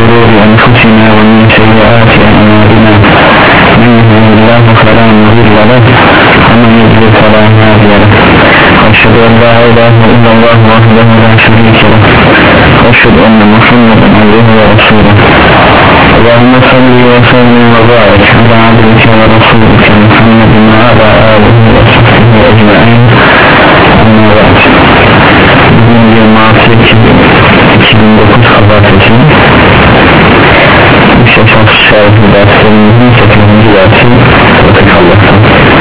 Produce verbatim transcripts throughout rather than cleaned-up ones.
شرور أنفسنا ومن سيئات أعمالنا من يهده الله فلا مضل له ومن يضلل فلا هادي له وأشهد أن لا إله إلا الله وحده لا شريك له وأشهد أن محمدا عبده ورسوله اللهم صل وسلم وبارك على عبدك ورسولك محمد وعلى آله وصحبه أجمعين. أما بعد, bugün yirmi altı Ekim iki bin dokuz Pazartesi Şefat Şerifli derslerimizin sekizinci dersi Sıratık Allah'tan.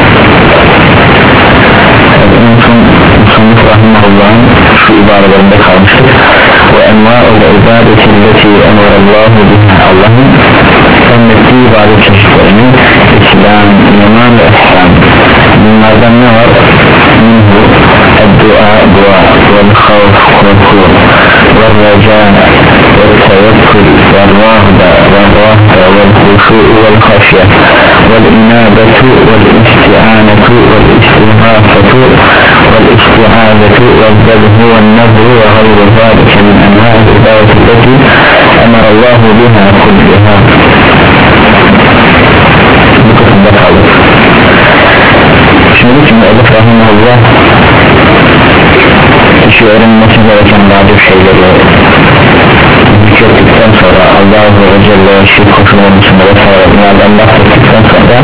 En son Muhammed Rahimahullah'ın şu ibarelerinde kalmıştık. Ve enva'ul ibadeti illeti emrallahu biha, Allah'ın emrettiği ibadet çeşitlerini İslam, iman ve ihsan. Bunlardan ne var? Minhu dua, dua, vel havf, korku, vel reca, vel tevekkül, vel rahda, vel rahda, vel huşu, vel haşye, vel inabetu, vel isti'anetu, vel istirhafetu, vel isti'azetu, vel zebhu, vel nebru ve hayru zâlike min envâ'il ibâdeti leti emarallahu biha kulliha. Bu kısımda kaldık. Şimdi ki Muhammed Rahimahullah kişi öğrenmesi gereken bazı şeyleri zikrettikten sonra Allah Azze ve Celle'ye şirk koşulmasında vesaire bunlardan bahsettikten sonra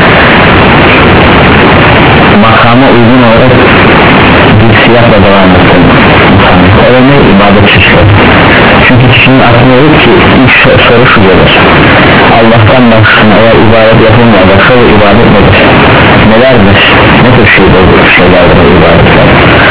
makama uygun olarak bir siyahla devam ettim. O ne? İbadet çeşitleri. Çünkü kişinin aklına olur ki ilk soru şu gelir: Allah'tan başkasına eğer ibadet yapılmayacaksa bu ibadet nedir? Nelerdir? Ne tür şeyler, şeylerdir o ibadetler?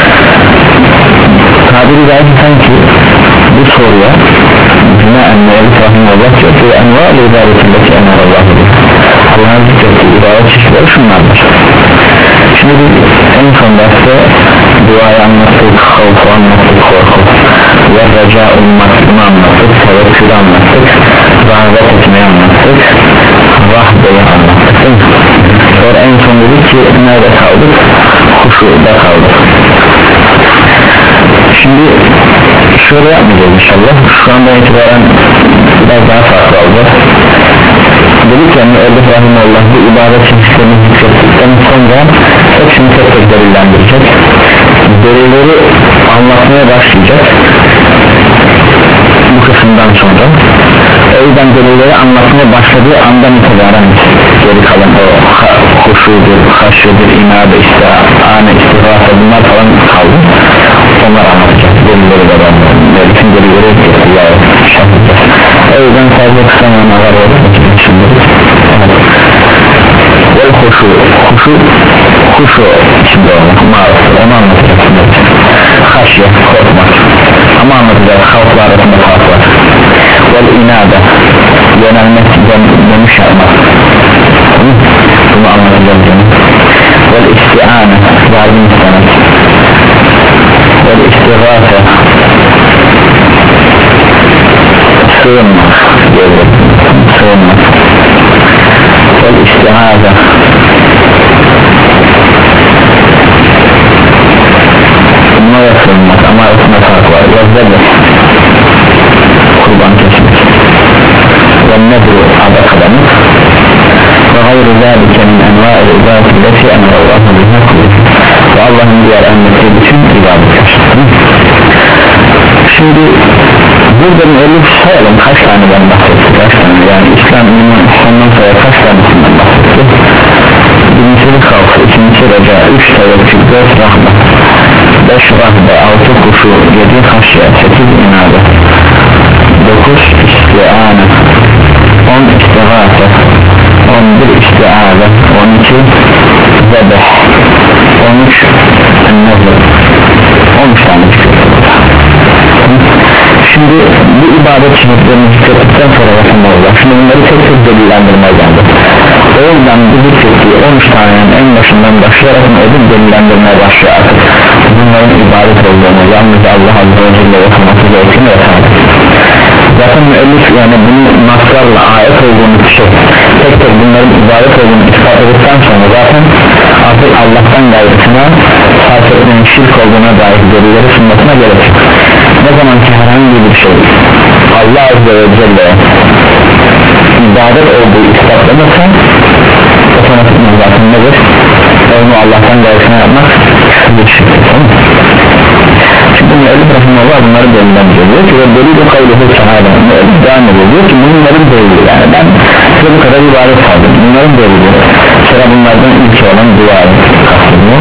Tabiri caizse sanki bu soruya bina emmeyeli rahimullah diyor ki envâ'l ibadetindeki emarallahu biha, Allah'ın zikrettiği ibadet çeşitleri şunlardır. Şimdi biz en son derste duayı anlattık, havfu anlattık, korku ve reca ummatını anlattık, tevekkülü anlattık, rahmet etmeyi anlattık, rahbeyi anlattık. Sonra en son dedik ki nerede kaldık? Huşu'da kaldık. Şimdi şöyle yapmayacağız inşallah. Şu andan itibaren biraz daha farklı olacak. Dedik yani Ebu Rahimullah bu ibadet çeşitlerini zikrettikten sonra hepsini tek tek delillendirecek. Delilleri anlatmaya başlayacak bu kısımdan sonra. O yüzden delilleri anlatmaya başladığı andan itibaren geri kalan o huşudur, haşyudur, inabe, istihane, istihrafe bunlar falan kaldı. Onlar anlatacak. Delilleri de ben bütün delilleri ya şahitler. O yüzden fazla kısa manalar var. Ve huşu, huşu, huşu içinde olmak, mariftir, onu anlatacak. Haşye, korkmak, ama anlatacak, halkla arasında fark var. Vel inabe, yönelmek, dönüş yapmak, bunu anlatacağız yani. Vel isti'ane, yardım istemek. Vel istirrafe, sığınmak, sığınmak. Vel isti'aze, bunlara sığınmak, ama arasında fark var. Vel zebh, kurban kesmek. Vel nebru, adak adamak. Ve hayru zâlike min envâ'il ibâdeti leti emrallahu biha kulliha. Ve Allah'ın diğer emrettiği bütün ibadetler. Şimdi burada müellif sayalım kaç taneden bahsetti, kaç tane yani İslam iman İslam'dan sonra kaç tanesinden bahsetti? Birincisi kalkı, ikincisi reca, üç tevekkül, dört rahmet, beş rahbe, altı kuşu, yedi haşye, sekiz inabe, dokuz isti'ane, on istigâfe, on bir isti'âze, on iki zebeh, on üç ennezir, on üç tane çıkıyor. Şimdi bu ibadet çeşitlerini zikrettikten sonra bakın ne olacak? Şimdi bunları tek tek delillendirmeye geldi. O yüzden bu zikrettiği on üç tanenin en başından başlayarak ödül delillendirmeye başlıyor artık. Bunların ibadet olduğunu, yalnız Allah Azze ve Celle yapılması gerektiğini vesaire. Zaten müellif yani bunun naslarla ayet olduğunu şey, tek tek bunların ibadet olduğunu ispat edildikten sonra zaten artık Allah'tan gayrısına fark etmenin şirk olduğuna dair delilleri sunmasına gerek yok. Ne zaman ki herhangi bir şey Allah Azze ve Celle ibadet olduğu ispatlanırsa otomatik zaten nedir? Onu Allah'tan gayrısına yapmak bir şey. Şimdi müellif rahimahullah bunları delillendiriyor. Diyor ki ve delil-i kavluhu sahada müellif devam ediyor. Diyor ki bunların delili, yani ben size bu kadar ibadet kaldım. Bunların delili. Sıra bunlardan ilk olan dua kastediyor.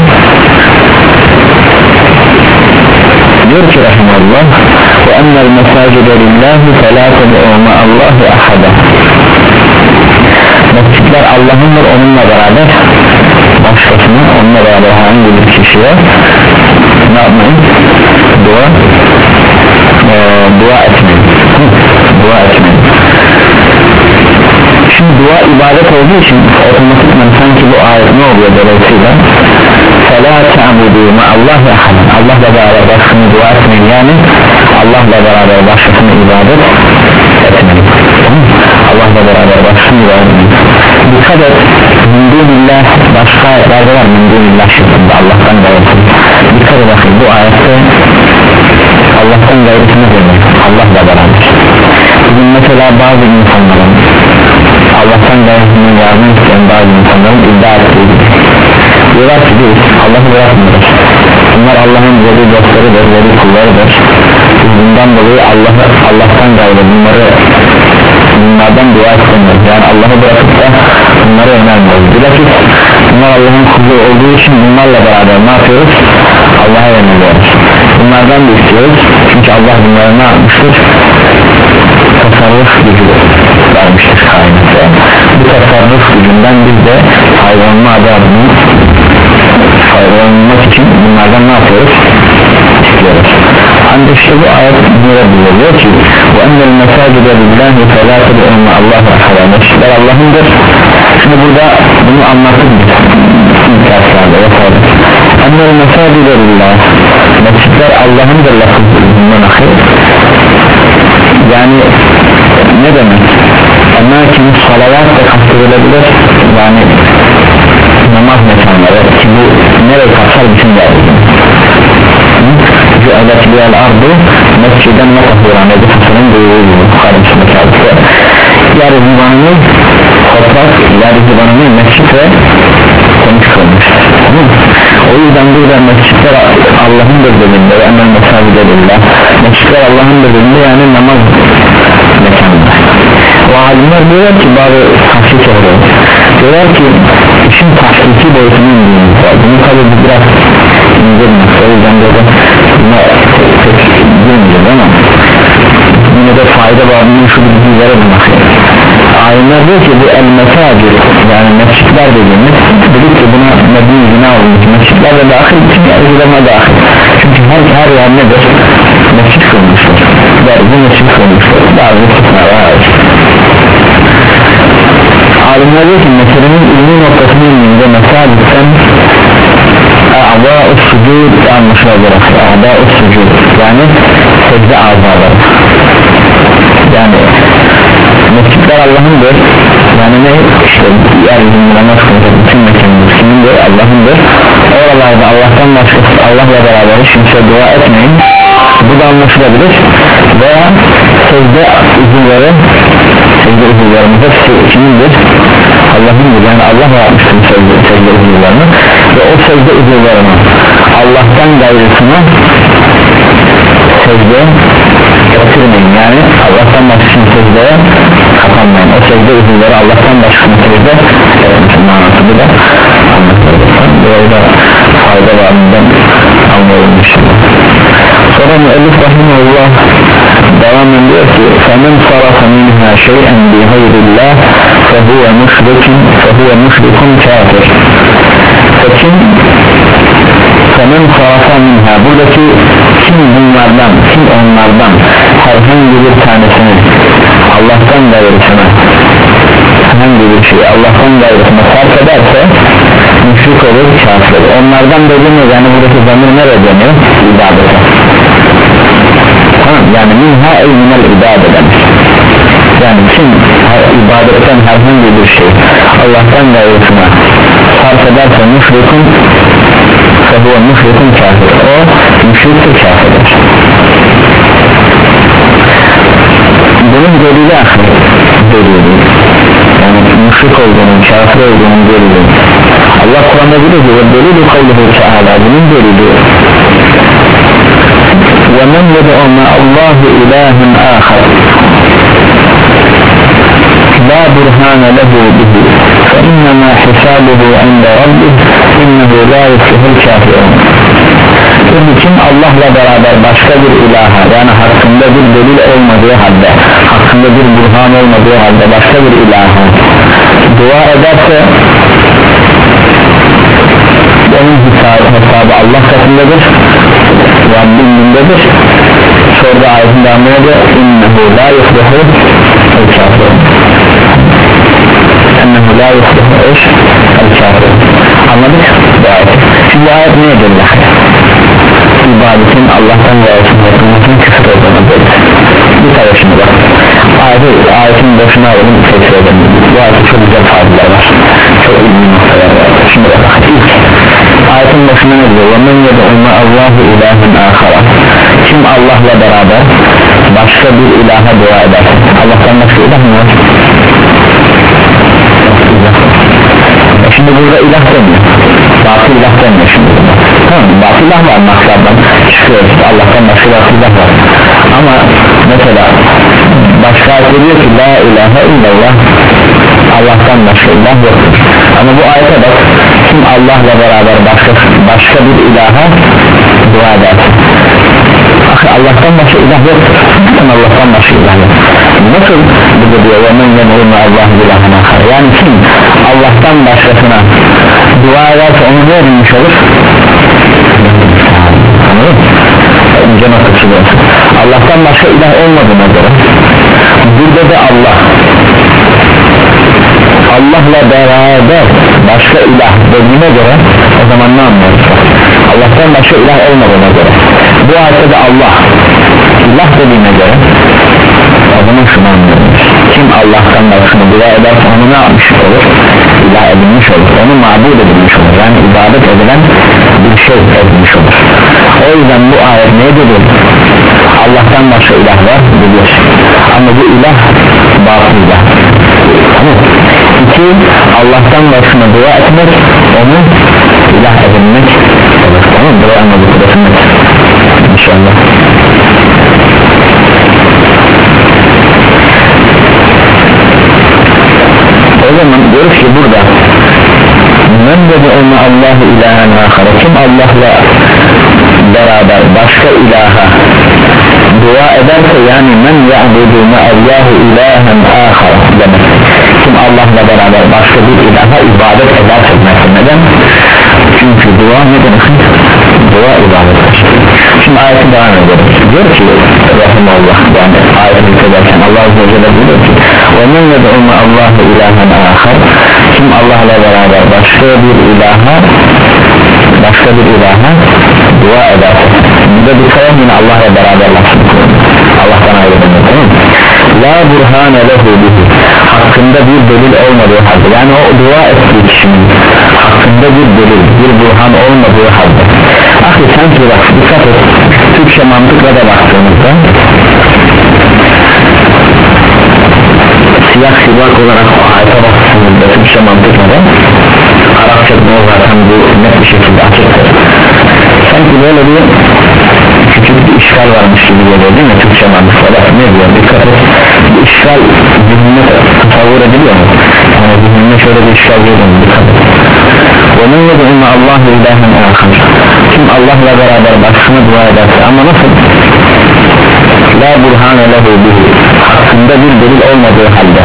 Diyor ki rahimahullah ve ennel mesacide lillahi felâ ted'û ma'allâhi ahada. Mescitler Allah'ındır, onunla beraber başkasına, onunla beraber hangi bir kişiye ne yapmayın? Dua e, dua etmeyin. Dua etmeyin. Şimdi dua ibadet olduğu için otomatikman sanki bu ayet ne oluyor dolayısıyla فَلَا تَعْبُدُوا مَا اللّٰهِ اَحَدٍ Allah'la beraber başkasına dua etmeyin, yani Allah'la beraber başkasına ibadet etmeyin. Allah'la beraber başkasına ibadet etmeyin. Dikkat et, min dunillah başka ayetlerde var, min dunillah şeklinde Allah'tan gayrısın. Dikkat et bakın, bu ayette Allah'tan gayrısını demek, Allah'la beraber. Bugün mesela bazı insanların Allah'tan gayrısını yardım isteyen bazı insanların iddia ettiği gibi diyorlar ki biz Allah'ı bırakmıyoruz, bunlar Allah'ın veli dostlarıdır, veli kullarıdır, bundan dolayı Allah'ı, Allah'tan gayrı bunları bunlardan dua istemiyoruz, yani Allah'ı bırakıp da bunları önermiyoruz. Bilakis bunlar Allah'ın kulu olduğu için bunlarla beraber ne yapıyoruz? Allah'a yöneliyoruz, bunlardan da istiyoruz, çünkü Allah bunlara ne yapmıştır? Tasarruf gücü vermiştir kainata. Bu tasarruf gücünden biz de hayvanlı adamını faydalanmak için bunlardan ne yapıyoruz? İstiyoruz. Ancak işte bu ayet böyle buyuruyor ki وَاَنَّ الْمَسَاجِدَ لِلّٰهِ فَلَا تَدْعُونَ اللّٰهُ اَحَدًا Mescitler Allah'ındır. Şimdi burada bunu anlattık ilk derslerde yapalım. اَنَّ الْمَسَاجِدَ لِلّٰهِ Mescitler Allah'ındır lafızından ahir. Yani ne demek? Emekin salavat da kastedilebilir, yani namaz mekanları ki bu nereye kapsar bütün yeryüzünü. Cü'elet liyel ardu mesciden ve tahuran Ebu Hasan'ın buyruğu gibi Bukhari'sindeki hadiste yeryüzü banını toprak, yeryüzü banını mescit ve konuş olmuş. O yüzden burada mescitler Allah'ındır dediğinde ve emel mesajide lillah, mescitler Allah'ındır dediğinde yani namaz mekanında. O alimler diyorlar ki bazı tahsis oluyor, diyorlar ki işin tahsiki boyutunu indiğimiz var. Bunu tabi biraz indirmek, o yüzden böyle buna pek girmeyeceğiz ama yine de fayda bağımlılığı şu bilgilere bulmak. Alimler diyor ki bu el mesacir, yani mescitler dediğimiz, dedik ki buna Medine zina olmuş, mescitler de dahil, bütün yeryüzülerine dahil. Çünkü her, her yer nedir? Mescit kılmıştır, yeryüzü mescit kılmıştır, bazı kısımlar var. Alimler diyor ki meselenin ilmi noktasını indiğinde mesacirten a'da-ı sucud anlaşılacak, a'da-ı sucud yani secde azaları, yani mescitler Allah'ındır, yani ne? İşte yeryüzünde namaz kılacak bütün mekanımız kimindir? Allah'ındır. Oralarda Allah'tan başkası, Allah'la beraber hiç kimse dua etmeyin, bu da anlaşılabilir. Veya secde uzuvları, secde uzuvlarımız hepsi kimindir? Allah'ındır, yani Allah yapmıştır secde, secde uzuvlarını ve o secde uzuvlarını Allah'tan gayrısına secde getirmeyin, yani Allah'tan başkasını secdeye kapanmayın. O secde uzuvları Allah'tan başkasını secde etmişsin manası, bu da anlatılırsan böyle da fayda varlığından anlayılmıştır. Sonra müellif rahimahullah devam ediyor ki فَمَنْ صَرَفَ مِنْهَا شَيْئًا بِغَيْرِ اللّٰهِ فَهُوَ مُشْرِكٌ فَهُوَ مُشْرِكٌ كَافِرٌ. Kim فَمَنْ صَرَفَ مِنْهَا buradaki kim bunlardan, kim onlardan herhangi bir tanesini Allah'tan gayrısına, herhangi bir şey Allah'tan gayrısına sarf ederse müşrik olur, kafir olur. Onlardan dediğimiz yani buradaki zamir nereye dönüyor? İbadete. Tamam, yani minha ey minel ibadeten, yani kim ibadetten herhangi bir şey Allah'tan gayrısına sarf ederse müşrikun فَهُوَ مُشْرِكٌ kafir, o müşriktir, kafirdir. delili ahir delili, yani müşrik olduğunun, kafir olduğunun delili. Allah Kur'an'da diyor ki ve delili kavluhu teala, bunun delili ve men yed'u ma'allahu ilahen ahir la burhane lehu bihi fe innema hisabuhu inde rabbih innehu la yuflihul kafirun. Şimdi kim Allah'la beraber başka bir ilaha, yani hakkında bir delil olmadığı halde, hakkında bir burhan olmadığı halde başka bir ilaha dua ederse onun hesabı, hesabı Allah katındadır, Rabbin dindedir. Sonra ayetin devamına da innehu la yuflihul kafirun, innehu la yuflihul kafirun. Anladık bu ayet. Şimdi ayet neye delil? İbadetin Allah'tan gayesini yapılmasının küfür olduğunu bilir. Bir tane şimdi bak, ayeti, ayetin başına alalım, tekrar edelim. Bu ayette çok güzel tabiler var, çok ilmi noktalar var. Şimdi bak, ilk ayetin başına ne diyor? وَمَنْ يَدْعُمَ اللّٰهُ اِلٰهًا آخَرًا. Kim Allah'la beraber başka bir ilaha dua eder? Allah'tan başka ilah mı var? Şimdi burada ilah demiyor, batıl ilah demiyor şimdi burada. Tamam, batıl ilah var, maksattan çıkıyor, Allah'tan başka batıl ilah var. Ama mesela başka ayet diyor ki la ilahe illallah, Allah'tan başka ilah yoktur. Ama bu ayete bak, kim Allah'la beraber başka, başka bir ilaha dua eder? Allah'tan başka ilah yoktur. Allah'tan başka ilah yok. Nasıl bu diyor? وَمَنْ يَدْعُمَ اللّٰهُ اِلٰهًا آخَرًا. Yani kim Allah'tan başkasına dua ederse onu ne edilmiş olur? Anladın mı? İnce noktası bu. Allah'tan başka ilah olmadığına göre burada da Allah Allah'la beraber başka ilah dediğine göre o zaman ne anlıyoruz? Allah'tan başka ilah olmadığına göre bu ayette de Allah ilah dediğine göre o zaman şunu anlıyoruz: kim Allah'tan başkasına dua ederse onu ne yapmış olur? İlah edilmiş olur, onu mabud edilmiş olur, yani ibadet edilen bir şey edilmiş olur. O yüzden bu ayet ne dedi? Allah'tan başka ilah var bilir, ama bu ilah batıl ilah. Tamam. İki, Allah'tan başkasına dua etmek onu ilah edilmek olur. Tamam, buraya anladık inşallah. O zaman diyoruz ki burada men yed'u Allahu ilahen ahara, kim Allah'la beraber başka ilaha dua ederse, yani men ya'budu Allahu ilahen ahara demek, kim Allah'la beraber başka bir ilaha ibadet ederse. Neden? Çünkü dua ne demek? Dua ibadettir. Şimdi ayeti devam edelim. Diyor ki Rahimullah, yani ayeti ederken Allah Azze ve Celle diyor ki وَمَنْ يَدْعُمَ اللّٰهُ اِلٰهًا آخَرٍ. Kim Allah'la beraber başka bir ilaha başka bir ilaha dua eder. Burada bir kavim yine Allah'la beraber Allah'tan ayrı demek, tamam mı? La burhane lehu bihi, hakkında bir delil olmadığı halde, yani o dua ettiği kişinin hakkında bir delil, bir burhan olmadığı halde. Akıl sanki bak, dikkat et, Türkçe mantıkla da baktığımızda siyah sibak olarak o ayete baktığımızda Türkçe mantıkla da Arapçada zaten bu net bir şekilde açıktır. Sanki böyle bir küçük bir işgal varmış gibi geliyor değil mi Türkçe mantıkla? Bak ne diyor, dikkat et, bir işgal zihnine tasavvur ediliyor mu? Yani zihnine şöyle bir işgal geliyor mu? Dikkat et. وَمَنْ يَدْعُمَ اللّٰهُ اِلٰهًا آخَرٍ. Kim Allah'la beraber başkasına dua ederse, ama nasıl? La burhane lehu bihi, hakkında bir delil olmadığı halde.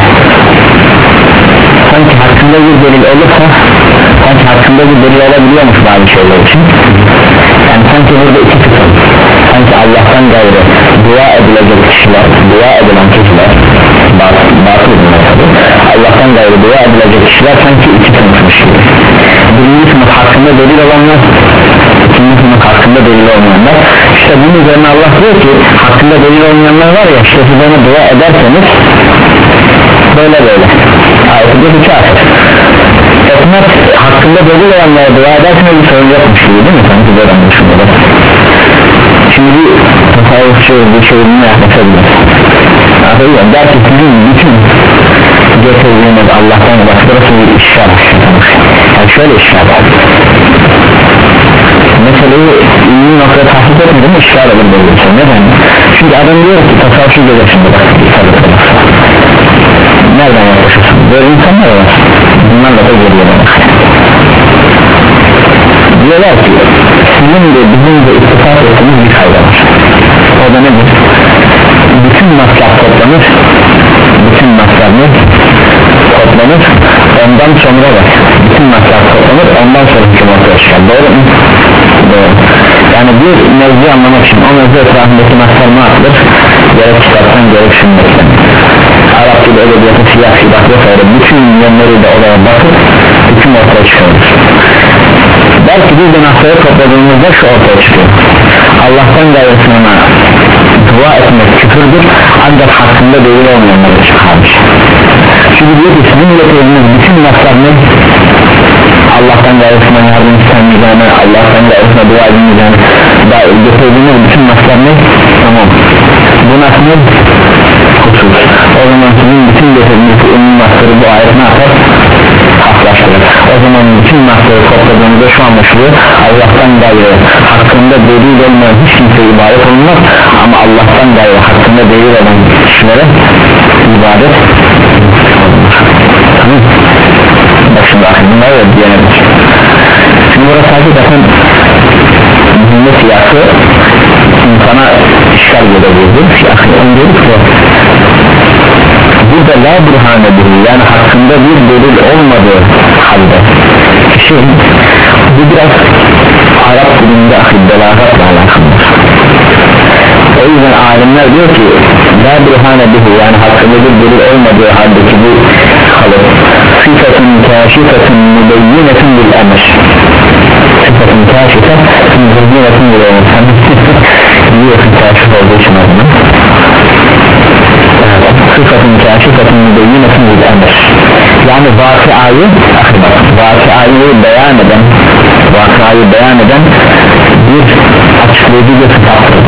Sanki hakkında bir delil olursa, sanki hakkında bir delil olabiliyormuş bazı şeyler için. Yani sanki burada iki kısım, sanki Allah'tan gayrı dua edilecek kişiler, dua edilen kişiler batıl, batıl tabii. Allah'tan gayrı dua edilecek kişiler sanki iki sınıfmış gibi. Birinci sınıf hakkında delil olanlar, ikinci sınıf hakkında delil olmayanlar. İşte bunun üzerine Allah diyor ki hakkında delil olmayanlar var ya, işte siz ona dua ederseniz böyle böyle ayeti de iki ayet etmez, hakkında delil olanlara dua ederseniz bir sorun yokmuş gibi değil mi? Sanki böyle anlaşılıyor. Şimdi tasavvufçu bir şeyini yaklaşabilir. Adayım der ki sizin bütün getirdiğiniz Allah'tan başkası bir işler. Yani şöyle işler var. Meseleyi ünlü noktaya tahsis etmedim işler olur böyle bir şey. Neden? Çünkü adam diyor ki tasavvuf gelir şimdi bak. Nereden yaklaşırsın? Böyle insanlar var. Bunlarla da geliyorlar. Diyorlar ki sizin de bizim de istifade ettiğimiz bir fayda var. O da nedir? Bütün masraf toplanır. Bütün masraf ne? Toplanır. Ondan sonra da bütün masraf toplanır. Ondan sonra hüküm ortaya çıkar. Doğru mu? Doğru. Yani bir mevzu anlamak için o mevzu etrafındaki masraf ne yapılır? Gerek kitaptan gerek sünnetten. Arap gibi edebiyatı siyah silah vesaire bütün yönleriyle olaya bakıp hüküm ortaya çıkarır. Belki biz de masrafı topladığımızda şu ortaya çıkıyor. Allah'tan gayrısına dua etmek küfürdür ancak hakkında değil olmayanları çıkarmış. Çünkü diyor ki sizin getirdiğiniz bütün masraf ne? Allah'tan gayrısına yardım istenmeyeceğine, Allah'tan gayrısına dua edilmeyeceğine getirdiğiniz bütün masraf ne? Tamam. Bu nasıl ne? Husus. O zaman sizin bütün getirdiğiniz ümumi masrafı bu ayet ne yapar? Haklaştırır. O zaman bütün masrafı topladığımızda şu anlaşılıyor. Allah'tan gayrı hakkında delil olmayan hiç kimse ibadet olmaz ama Allah'tan gayrı hakkında delil olan kişilere ibadet olmaz. Tamam. Bak şimdi aklımda öyle diyemedik. Şimdi burası hakikaten cümle siyasi insana işgal edebildi. Onu dedik ki burada la burhane değil yani hakkında bir delil olmadığı halde kişi bu biraz Arap dilinde belagatla alakalıdır. O yüzden alimler diyor ki la burhane değil yani hakkında bir delil olmadığı haldeki bu kalır sıfatın kâşifetun mübeyyinetun bil emr sıfatın kâşifetun mübeyyinetun bil emr biliyorsun kâşif olduğu için adına sıfatın kâşifetun mübeyyinetun bil emr yani vakıayı vakıayı beyan eden vakıayı beyan eden bir açıklayıcı bir sıfattır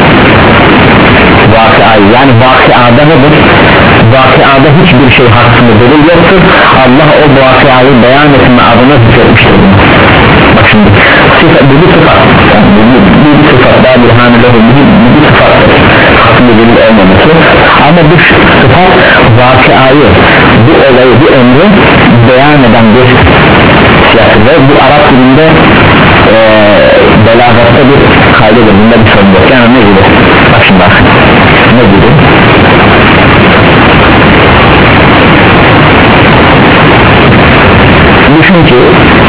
vakıayı yani vakıada nedir? Vakıada hiçbir şey hakkında delil yoktur Allah o vakıayı beyan etme adına zikretmiştir bak şimdi sıfat, bu bir sıfat yani bu, bu, bu bir sıfat daha bir hamilehu bu, bu bir sıfattır hakkında delil olmaması ama bu sıfat vakıayı bu olayı bu emri beyan eden bir siyasi ve bu Arap dilinde e, belagatta bir kaydedir bunda bir sorun yok yani ne gibi bak şimdi bak ne gibi düşün ki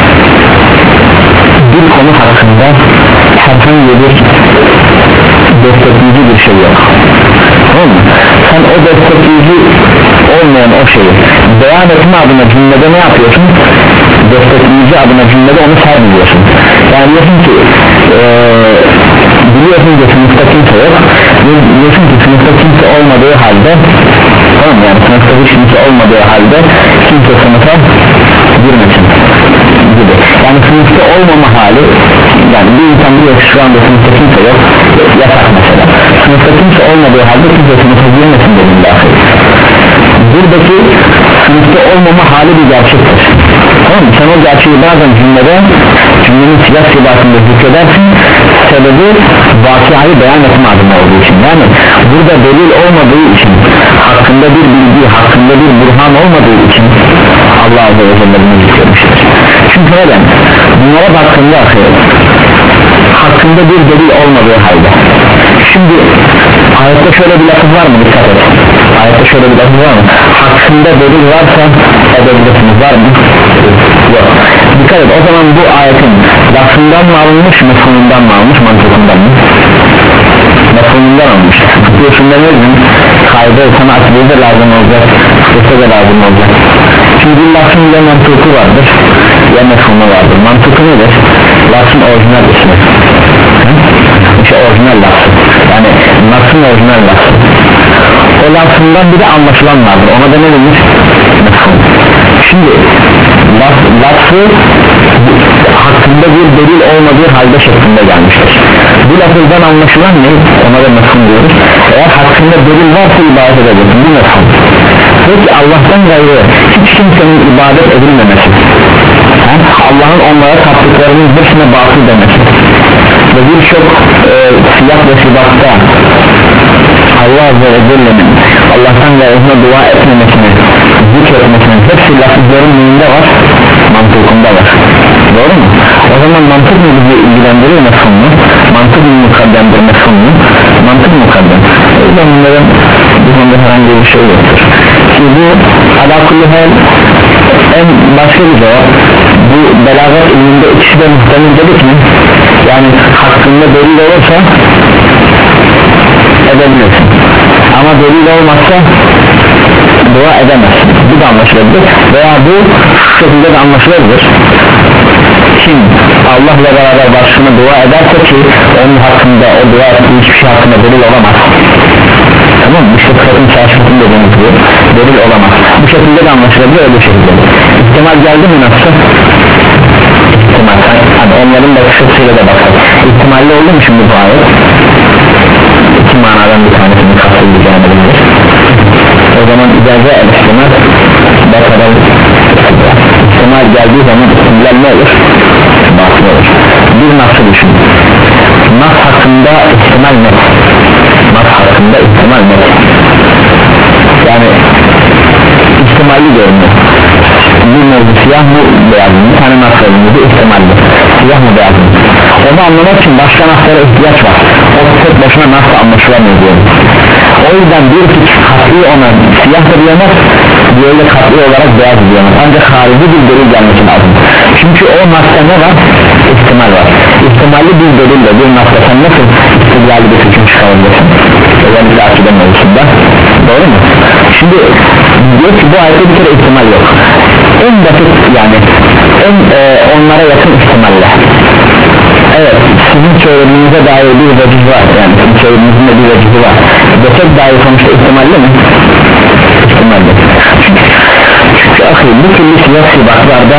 bir konu hakkında herhangi bir destekleyici bir şey yok tamam mı? Sen o destekleyici olmayan o şeyi beyan etme adına cümlede ne yapıyorsun? Destekleyici adına cümlede onu sergiliyorsun yani diyorsun ki ee, biliyorsun ki sınıfta kimse yok diyorsun ki sınıfta kimse olmadığı halde tamam yani sınıfta hiç kimse olmadığı halde kimse sınıfa girmesin gibi yani sınıfta olmama hali yani bir insan biliyor şu anda sınıfta kimse yok yasak mesela sınıfta kimse olmadığı halde kimse sınıfa girmesin dedim dahi buradaki sınıfta olmama hali bir gerçektir tamam mı? Sen o gerçeği bazen cümlede cümlenin silah silahında zikredersin sebebi vakıayı beyan etme adına olduğu için yani burada delil olmadığı için hakkında bir bilgi hakkında bir burhan olmadığı için Allah Azze ve Celle bunu zikretmiştir çünkü neden? Bunlara baktığında hakkında bir delil olmadığı halde şimdi ayette şöyle bir lafız var mı? Dikkat et ayette şöyle bir lafız var mı? Hakkında delil varsa edebilirsiniz var mı? Yok dikkat et o zaman bu ayetin lafından mı alınmış mefhumundan mı alınmış mantıkundan mı? Mefhumundan alınmış diyorsun demezsin kayda sana akıllı da lazım olacak kısa da lazım olacak çünkü bir lafın ya mantıku vardır ya mefhumu vardır mantıku nedir? Lafın orijinal ismi işte orijinal lafı yani lafın orijinal lafı o lafından bir de anlaşılan vardır ona da ne denir? Mefhum şimdi laf, lafı hakkında bir delil olmadığı halde şeklinde gelmiştir bu bu lafızdan anlaşılan ne? Ona da mefhum diyoruz. Eğer hakkında delil varsa ibadet edebilirsin, bu mefhum. Peki Allah'tan gayrı hiç kimsenin ibadet edilmemesi, yani Allah'ın onlara taptıklarının hepsine batıl demesi ve birçok e, siyah ve sibatta Allah Azze ve Celle'nin Allah'tan gayrısına dua etmemesine, zikretmesine hepsi lafızların neyinde var? Mantıkında var. Doğru mu? O zaman mantık mı bizi ilgilendirir, mefhum mu? Mantık mı mukaddemdir, mefhum mu? Mantık mukaddem. O yüzden bunların bu konuda herhangi bir şey yoktur. Şimdi bu alakulli hal en başka bir cevap. Bu belagat ilminde ikisi de muhtemel dedik mi? Yani hakkında delil olursa edebilirsin, ama delil olmazsa dua edemezsin. Bu da anlaşılabilir veya bu şekilde de anlaşılabilir. Kim Allah'la beraber başına dua ederse ki onun hakkında, o dua ettiği hiçbir şey hakkında delil olamaz. Tamam mı? İşte kıratın şaşırtın dediğimiz gibi delil olamaz. Bu şekilde de anlaşılabilir, öyle şekilde. İhtimal geldi mi nasıl? İhtimal. Hani onların bakış açısıyla da bakalım. İhtimalli oldu mu şimdi bu ayet? İki manadan bir tanesini kastedileceğini bilir. O zaman icaze el-ihtimal bakaral ihtimal geldiği zaman ihtimal ne olur? Batıl olur. Bir nasıl düşün? Nas hakkında ihtimal net. Nas hakkında ihtimal net. Yani ihtimalli görünüyor. Bir mevzu siyah mı beyaz mı? Bir tane nas görünüyor, ihtimalli. Siyah mı beyaz mı? Onu anlamak için başka naslara ihtiyaç var. O tek başına nasıl anlaşılamıyor diyorum. O yüzden bir fikir katli ona siyah da diyemez, böyle katli olarak beyaz diyemez. Ancak harici bir delil gelmesi lazım. Çünkü o nasla ne var? İhtimal var. İhtimalli bir delille bir nasla sen nasıl istidlalli bir hüküm çıkarabilirsin? Özellikle akide mevzusunda. Doğru mu? Şimdi diyor ki bu ayette bir kere ihtimal yok. En basit yani en e, onlara yakın ihtimalle. Evet, sizin söylediğinize dair bir vecih var, yani sizin söylediğinizin de bir vecihi var. Desek dair sonuçta ihtimalli mi? İhtimalli. Çünkü, çünkü akıl bu türlü siyah sibatlarda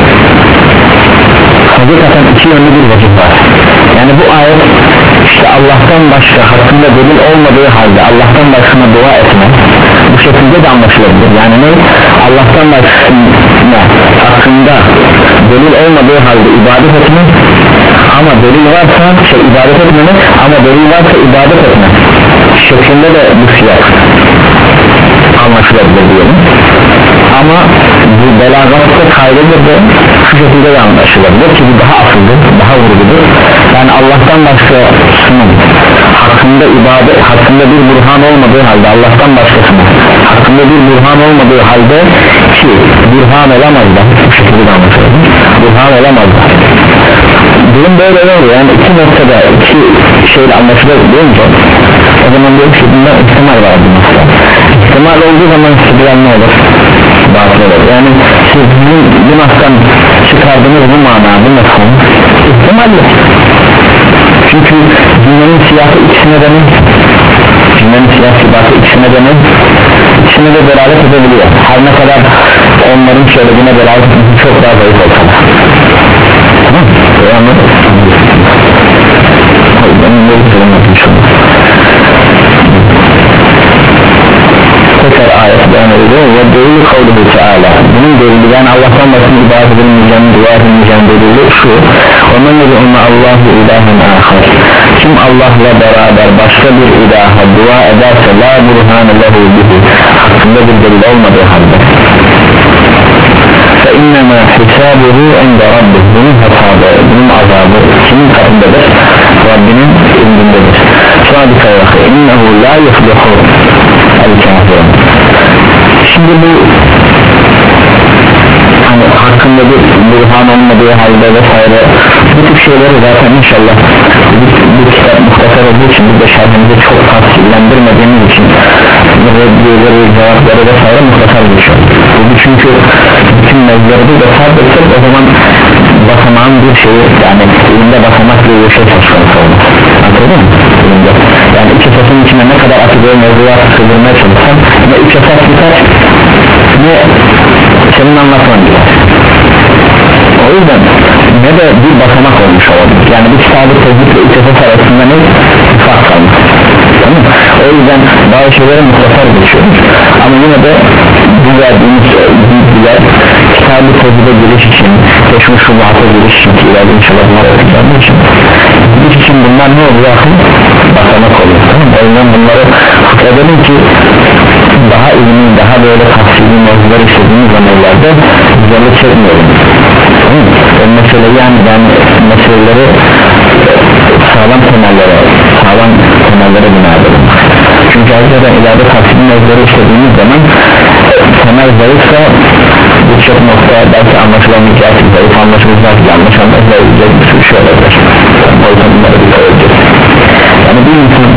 hakikaten iki yönlü bir vecih var. Yani bu ayet işte Allah'tan başka hakkında delil olmadığı halde Allah'tan başkasına dua etme bu şekilde de anlaşılabilir. Yani ne? Allah'tan başkasına hakkında delil olmadığı halde ibadet etme, ama delil varsa şey ibadet etmeme, ama delil varsa ibadet etme şeklinde de bu siyah anlaşılabilir diyelim. Ama bu belagatta kaydedir de şu şekilde de anlaşılabilir ki bu daha asıldır, daha vurgudur. Yani Allah'tan başkasının hakkında ibadet, hakkında bir burhan olmadığı halde Allah'tan başkasının hakkında bir burhan olmadığı halde ki burhan olamaz da bu şekilde de anlaşılabilir. Burhan olamaz da durum böyle oluyor, yani iki noktada iki şeyle anlaşılır deyince o zaman diyor ki bunda ihtimal var bu nokta. İhtimal olduğu zaman istedilen ne olur? Batıl olur. Yani siz bu, bu noktadan çıkardığınız bu mana, bu mefhum ihtimalle. Çünkü cümlenin siyasi ikisine de ne? Cümlenin siyasi batı ikisine de ne? İkisine de beraber edebiliyor. Her ne kadar onların söylediğine beraber çok daha zayıf olsa da. Tamam mı? Anladın? Benim böyle söylemedim şunu. Tekrar ayet beyan ediyor ve delili kavluhu teala. Bunun delili, yani Allah'tan başını ibadet edilmeyeceğim, dua edilmeyeceğim delili şu: onun gibi onunla Allahu ilahen ahir. Kim Allah'la beraber başka bir ilaha dua ederse la burhane lehu bihi, hakkında bir delil olmadığı halde fe innema hisabuhu inde rabbih, bunun hesabı, bunun azabı kimin katındadır? Rabbinin indindedir. Sadika ve innehu la yuflihu el-kafirun. Şimdi bu hani hakkında bir burhan olmadığı halde vesaire bu tip şeyleri zaten inşallah bu, bu kitap muhtasar olduğu için bir de şerhimizi çok tafsillendirmediğimiz için reddiyeleri, cevapları vesaire muhtasar bir şey. Bu çünkü bütün mevzuları da sarf etsek o zaman basamağın bir şeyi, yani elimde basamak diye bir şey söz konusu olmaz. Anladın mı? Elimde. Yani iki esasın içine ne kadar akıdığı mevzuya sığdırmaya çalışsam ne üç esas biter ne senin anlatman biter. O o yüzden ne de bir basamak olmuş olabilir. Yani bir kitabı tevhid ve iç esas arasında ne? Fark kalmış. Tamam. O yüzden bazı şeylere mutlaka geçiyoruz ama yine de bu verdiğimiz bilgiler kitabı tevhide giriş için teşvik şubata giriş için ki ileride inşallah bunlar okuyacağım için giriş için bunlar ne oluyor? Basamak oluyor. Tamam. O yüzden bunları edelim ki daha ilmi, daha böyle tafsili mevzular istediğimiz zamanlarda güzellik çekmeyelim. O mesele yani ben meseleleri sağlam temellere sağlam temellere bina edelim. Çünkü ayrıca ileride tafsili mevzuları istediğimiz zaman temel zayıfsa birçok nokta belki anlaşılamayacak, zayıf anlaşılacak, yanlış anlaşılamayacak bir sürü şey olacak. O yüzden bunları dikkat edeceğiz. Yani bir insan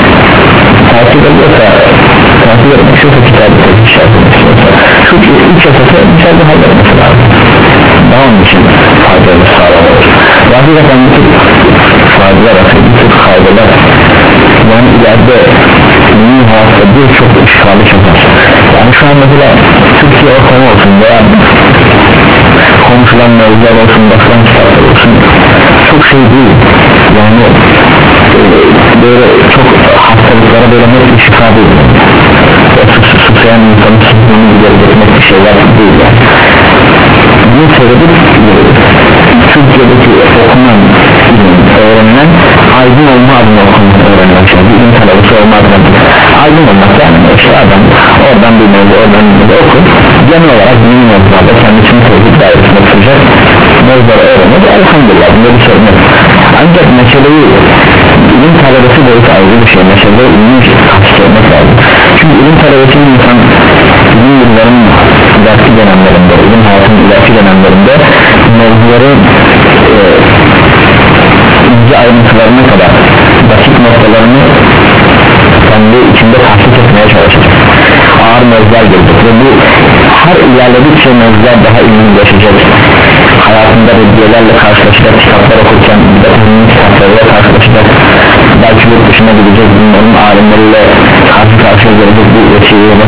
takip ediyorsa takip etmek şu kitabı tepki şartını istiyorsa şu üç esası güzel bir hal etmesi lazım. Daha onun için faydalı sağlam olur. Ve hakikaten bu tür faydalar bu tür faydalar yani ileride ünlü hayatında birçok işgali çözer. Yani şu an mesela Türkiye ortamı olsun veya konuşulan mevzular olsun, basılan kitaplar olsun çok şey değil. Yani e, böyle çok hastalıklara böyle net bir şifa değil. Susayan insanın sıkıntını giderecek bir şeyler değil yani. Bunu seyredip Türkiye'deki okunan öğrenilen aydın olma adına okunan öğrenilen şey bir ilim talebesi olma adına aydın olmak yani işte adam oradan bir mevzu oradan bir mevzu okur genel olarak bilim mevzularda kendisini tevhid dairesinde tutacak mevzuları öğrenir elhamdülillah bunda bir sorun yok ancak meseleyi ilim talebesi boyutu ayrı bir şey meseleyi ilim tahsis etmek lazım çünkü ilim talebesinin insan ilim yıllarının ileriki dönemlerinde ilim hayatının ileriki dönemlerinde mevzuları e, ince ayrıntılarına kadar basit noktalarını kendi içinde tahsis etmeye çalışacak ağır mevzular gelecek ve bu her ilerledikçe mevzular daha ilginçleşecek hayatında reddiyelerle karşılaşacak kitaplar okurken bir de ünlü kitaplarıyla karşılaşacak belki yurt dışına gidecek bunların alimleriyle karşı karşıya gelecek bir vesileyle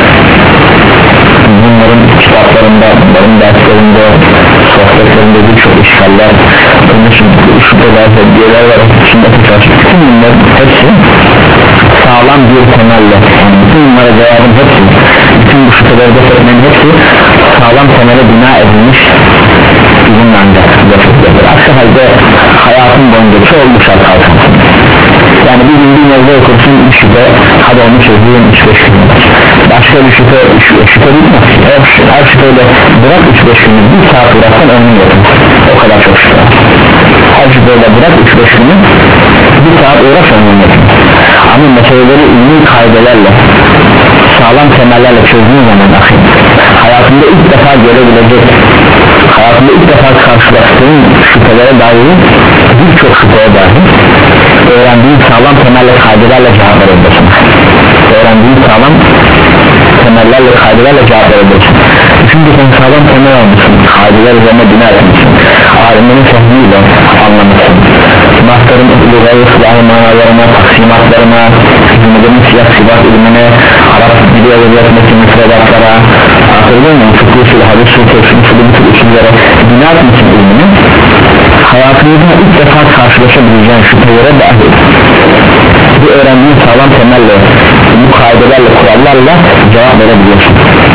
bunların kitaplarında bunların derslerinde sohbetlerinde birçok işgaller şüpheler reddiyeler var içindeki karşı bütün bunların hepsi sağlam bir temelle yani bütün bunlara cevabın hepsi bütün bu şüpheleri defetmenin hepsi sağlam temele bina edilmiş ilimle ancak defetmedir aksi halde hayatın boyunca bir şey olmuş kalsın yani bir gün bir mevzu okursun bir şüphe hadi onu çözüyorum üç beş gün başka bir şüphe şüphe bitmez her, her şüpheyle bırak üç beş günü bir saat bıraksan ömrün yapın o kadar çok şüphe her şüpheyle bırak üç beş günü bir saat uğraş ömrün yapın ama meseleleri ilmi kaidelerle sağlam temellerle çözdüğün zaman ahi, hayatında ilk defa görebilecek hayatında ilk defa karşılaştığın şüphelere dair birçok şüpheye dair öğrendiğin sağlam temelli kaidelerle cevap verebilirsin öğrendiğin sağlam temellerle kaidelerle cevap verebilirsin çünkü sen sağlam temel almışsın kaideler üzerine bina etmişsin alimlerin fehmiyle anlamışsın mahtarın ilgayı silahı manalarına taksimatlarına cümlelerin siyah silah ilmine Arap dili edebiyatındaki müfredatlara anlatabiliyor muyum? Fıkıh usulü, hadis usulü, tefsir usulü bu tür usullere bina etmişsin ilmini hayatınızda ilk defa karşılaşabileceğin şüphelere dahil bu öğrendiğin sağlam temelle bu kaidelerle kurallarla cevap verebiliyorsun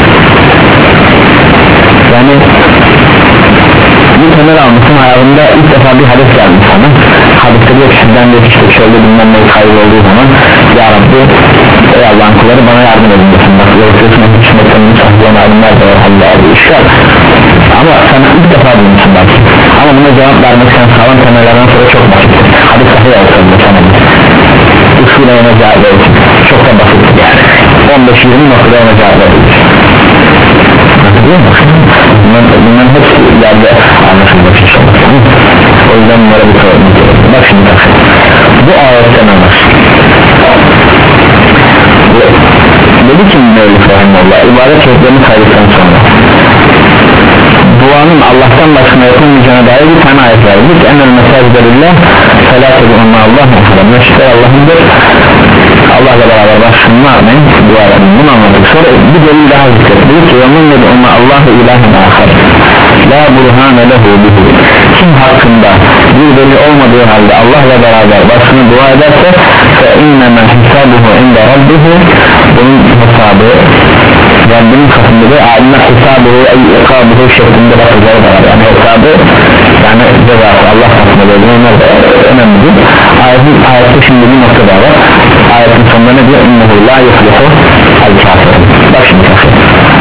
yani bu temel almışsın hayatında ilk defa bir hadis gelmiş sana hadiste diyor ki sizden de işte şöyle bilmem ne kaybı olduğu zaman ya Rabbi ey Allah'ın kulları bana yardım edin desin bak yoruluyorsun hiç mekanını sahilen alimler de var Allah'ı işler ama sen ilk defa bilmişsin belki ama buna cevap vermekten sağlam temellerden sonra çok basit hadis sahih olsun sana usulü ona cevap verirsin çok da basit yani on beş yirmi noktada ona cevap verirsin bundan, bundan hepsi ileride anlaşılmak inşallah o yüzden bunlara bir sorumluluk gelir bak şimdi bak bu ayetten anlar dedi ki Mevlüt Rahimullah ibadet çocuklarını kaydıktan sonra duanın Allah'tan başına yapılmayacağına dair bir tane ayet var biz enel mesajlarıyla salat edin Allah muhtemelen meşgul Allah'ındır Allah'la beraber başını amin dualarını bunu anladık sonra bir delil daha zikret dedi ki yemin edin Allah'ı ilahin ahir la burhane lehu bihi, kim hakkında bir delil olmadığı halde Allah'la beraber başını dua ederse fe inneme hisabuhu inde rabbihi, bunun hesabı Rabbinin katında ve alimler hesabı ve ikabuhu şeklinde bakacaklar var. Yani hesabı, yani cezası Allah katında böyle, onlar da önemlidir. Ayetin, ayette şimdi bir noktada var. Ayetin sonunda ne diyor? İnnehu la yuflihu el kafirin. Bak şimdi kafir,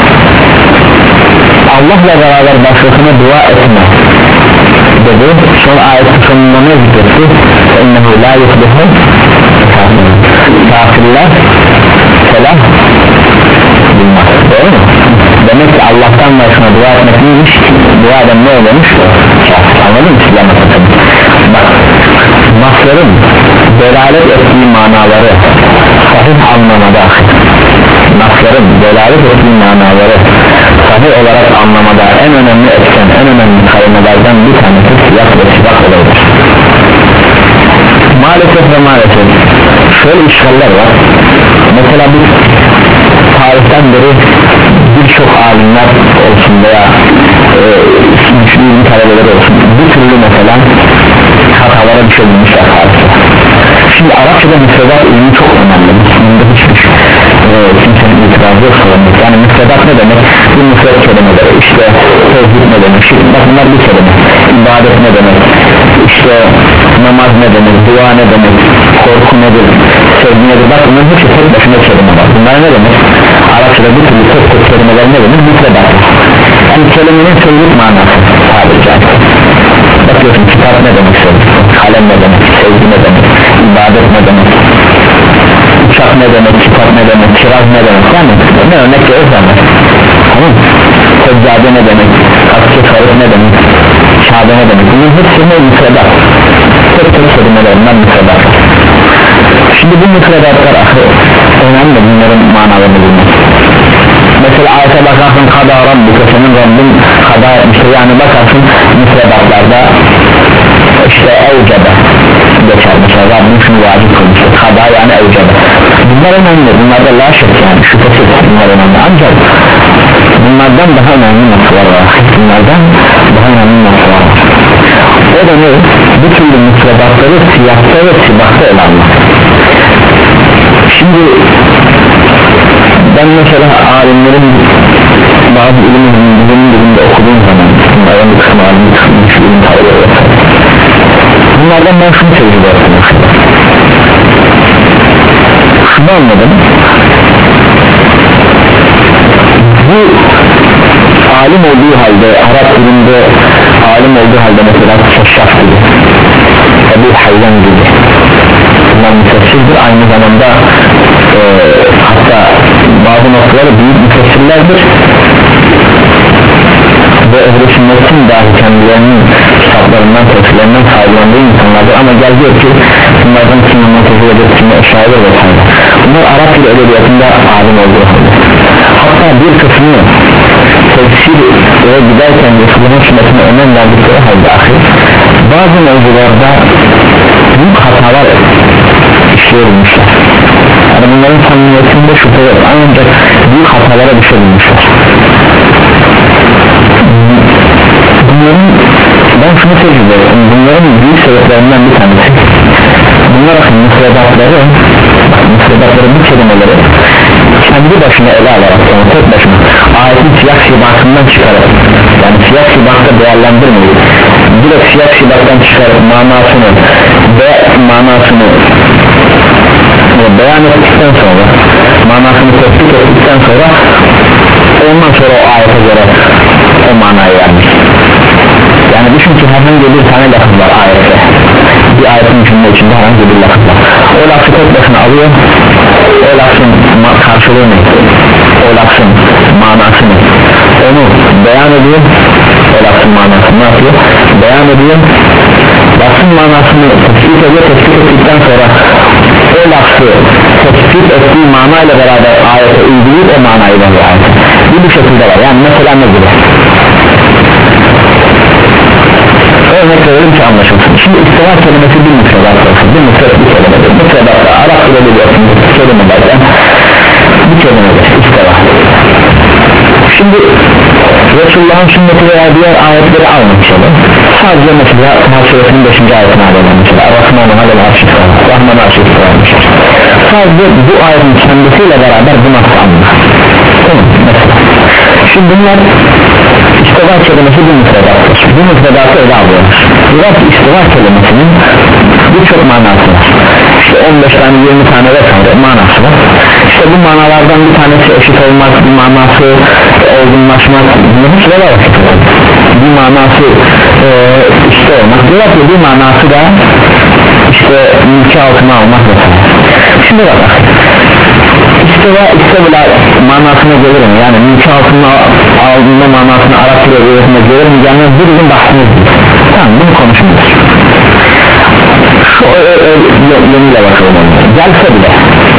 Allah'la beraber başkasına dua etme dedi. Sonra ayetin sonunda ne zikretti? İnnehu la yuflihu el kafirin. Kafirler selam bilmez. Doğru mu? Demek ki Allah'tan başına dua etmek neymiş? Dua eden ne olmuş? Anladın mı? Silah masasını. Bak, nasların delalet ettiği manaları sahih anlamada, nasların delalet ettiği manaları sahih olarak anlamada en önemli etken, en önemli kaynalardan bir tanesi siyah ve sibak olayıdır. Maalesef ve maalesef şöyle işgaller var. Mesela biz tarihten beri birçok alimler olsun veya müslümin talebeler olsun bir türlü mesela hatalara düşebilmişler tarihte. Şimdi Arapçada müfredat ilmi çok önemli. Bunda hiçbir e, kimsenin itirazı yok sorumluluk. Yani müfredat ne demek? Bu müfredat kelimeleri, işte tevhid ne demek? Şimdi bak bunlar bir kelime. İbadet ne demek? İşte namaz ne demek? Dua ne demek? Korku nedir? Sevgi nedir? Bak bunların hepsi tek başına kelimeler. Bunlar ne demek? Arapçada bir türlü tek tek kelimeler ne demek? Müfredat. Yani kelimenin sözlük manası sadece. Bakıyorsun kitap ne demek? Kalem ne demek? Sevgi ne demek? İbadet ne demek? Uçak ne demek? Kitap ne demek? Kiraz ne demek? Yani ne örnek görürsen tamam. Seccade ne demek? Akçe sarık ne demek? Şabe ne demek? Bunun hepsi ne? Müfredat. Tek tek kelimelerinden müfredat. Şimdi bu müfredatlar önemli, bunların manalarını bilmek. Mesela ayete bakarsın kada Rabbike, senin Rabbin kada etmiştir. Yani bakarsın müfredatlarda işte evcebe geçer, mesela Rabbin şunu vacip kılmıştır, kada yani evcebe. Bunlar önemli, bunlarda la şek, yani şüphesiz bunlar önemli, ancak bunlardan daha önemli nasılar var, bunlardan daha önemli nasılar var. O da ne? Bu türlü müfredatları siyahta ve sibakta ele almak. Şimdi ben mesela alimlerin bazı ilimlerin bizim dilinde okuduğum zaman bunlardan bir kısmı alim, bir kısmı ilim talebeleri, bunlardan ben şunu tecrübe ettim, şunu anladım. Bu alim olduğu halde, Arap dilinde alim olduğu halde mesela Keşşaf gibi, Ebu Hayyan gibi bunlar müfessirdir, aynı zamanda e, hatta bazı noktaları büyük müfessirlerdir ve ehl-i sünnetin dahi kendilerinin kitaplarından, tefsirlerinden faydalandığı insanlardır, ama geldiği ki bunlardan kimi muteziledir, kimi eşaire vesaire, bunlar Arap dil edebiyatında alim olduğu halde, hatta bir kısmı tefsire giderken Resulü'nün sünnetine önem verdikleri halde ahir bazı mevzularda büyük hatalar işleyebilmişler. Yani bunların samimiyetinde şüphe yok, ancak büyük hatalara düşebilmişler. Bunların, ben şunu tecrübe ettim, bunların büyük sebeplerinden bir tanesi, bunlar müfredatları, müfredatların bu kelimeleri kendi başına ele alarak, yani tek başına ayetin siyah sibakından çıkarıp, yani siyah sibakta değerlendirmeyi, direkt siyah sibaktan çıkarıp manasını ve manasını beyan ettikten sonra, manasını tespit ettikten sonra ondan sonra o ayete göre o manayı vermiş. Yani düşün ki herhangi bir tane lafız var ayette, bir ayetin cümle içinde herhangi bir lafız var, o lafı tek başına alıyor, o lafın karşılığı ne, o lafın manası ne, onu beyan ediyor, o lafın manasını ne yapıyor, beyan ediyor, lafın manasını tespit ediyor, tespit ettikten sonra o lafı tespit ettiği manayla beraber ayete uyguluyor, o manayı veriyor ayete. Bu bu şekilde var, yani mesela ne gibi? Örnek verelim ki anlaşılsın. Şimdi istiva kelimesi bir müfredat olsun, bir müfredat bir kelimedir. Müfredatta Arap dil edebiyatında kelimelerden bir kelimedir istiva. Şimdi Resulullah'ın sünneti veya diğer ayetleri almışalım. Sadece mesela Taha suresinin beşinci ayetini alalım. Mesela Rahman alel arşif Rahman arşif vermiştir. Sadece bu ayetin kendisiyle beraber bu nasıl anlar? Tamam mesela. Şimdi bunlar istiva kelimesi bir müfredattır. Bu müfredatı ele alıyoruz. Biraz istiva kelimesinin birçok manası var. İşte on beş tane yirmi tane vesaire manası var. İşte bu manalardan bir tanesi eşit olmak, bir manası olgunlaşmak, bunun hiç var bir manası e, işte olmak, biraz bir manası da işte mülki altına almak vesaire. Şimdi bak istiva istiva manasına gelirim, yani mülki altına alma manasına Arap dilinde gelirim, yani bir bizim bahsimiz değil. Tamam, bunu konuşuyoruz. Şu yönüyle bakalım onlara. Gelse bile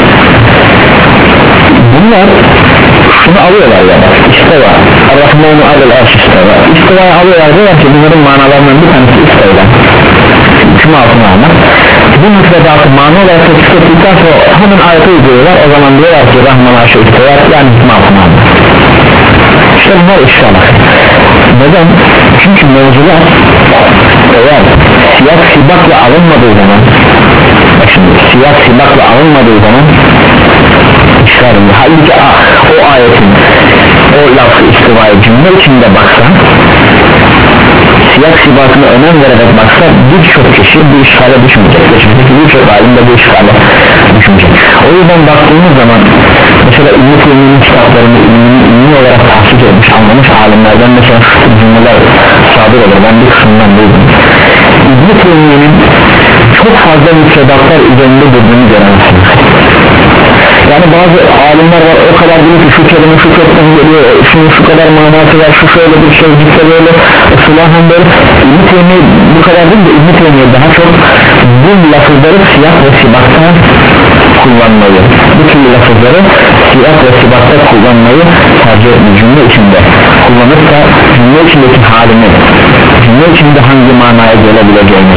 bunlar şunu alıyorlar yani istiva Ar-Rahmanu alel arş istiva istiva'yı alıyorlar, diyorlar ki bunların manalarından bir tanesi istiva hükmü altına almak. Bu müfredatı mana olarak tetkik ettikten sonra hemen ayete uyguluyorlar, o zaman diyorlar ki Rahman arşı istiva yani hükmü altına almak. İşte bunlar işaret. Neden? Çünkü mevzular eğer siyah sibakla alınmadığı zaman, şimdi siyah sibakla alınmadığı zaman işaret. Halbuki o ayetin o lafı istivaya cümle içinde baksa, siyah sibakına önem vererek baksa birçok kişi bu işgale düşmeyecek. Çünkü birçok alim de bu işgale düşmeyecek. O yüzden baktığımız zaman mesela İbn-i Teymiye'nin kitaplarını ilmi olarak tahsis etmiş, anlamış alimlerden mesela cümleler sadır olur. Ben bir kısmından duydum. İbn-i Teymiye'nin çok fazla müfredatlar üzerinde durduğunu göremezsiniz. Yani bazı alimler var, o kadar bilir ki şu kelime şu kökten geliyor, şunun şu kadar manası var, şu şöyle bir şey ciddi böyle ıslahen böyle. İbn-i Teymiye bu kadar değil de İbn-i Teymiye daha çok bu lafızları siyah ve sibakta kullanmayı, bu türlü lafızları siyah ve sibakta kullanmayı tercih etmiş, cümle içinde kullanıp da cümle içindeki halini, cümle içinde hangi manaya gelebileceğini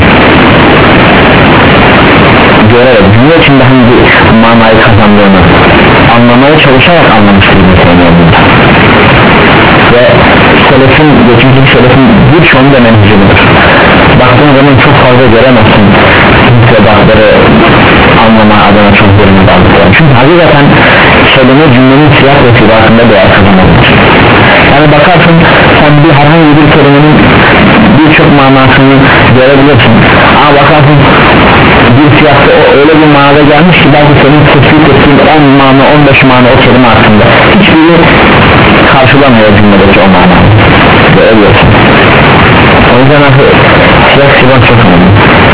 görerek, cümle içinde hangi manayı kazandığını anlamaya çalışarak anlamıştır ve selefin, geçmişte selefin birçoğunu da menhecilidir. Baktığın zaman çok fazla göremezsin müfredatları anlama adına çok görünür aldıkları. Çünkü hakikaten kelime cümlenin siyah ve sibakında değer kazanabilir. Yani bakarsın sen bir herhangi bir kelimenin birçok manasını görebilirsin, ama bakarsın bir siyahta o öyle bir manada gelmiş ki belki senin tespit ettiğin on mana on beş mana o kelime hakkında hiçbiri karşılamıyor cümledeki o manayı. Görüyorsun. O yüzden artık siyah sibak çok önemli.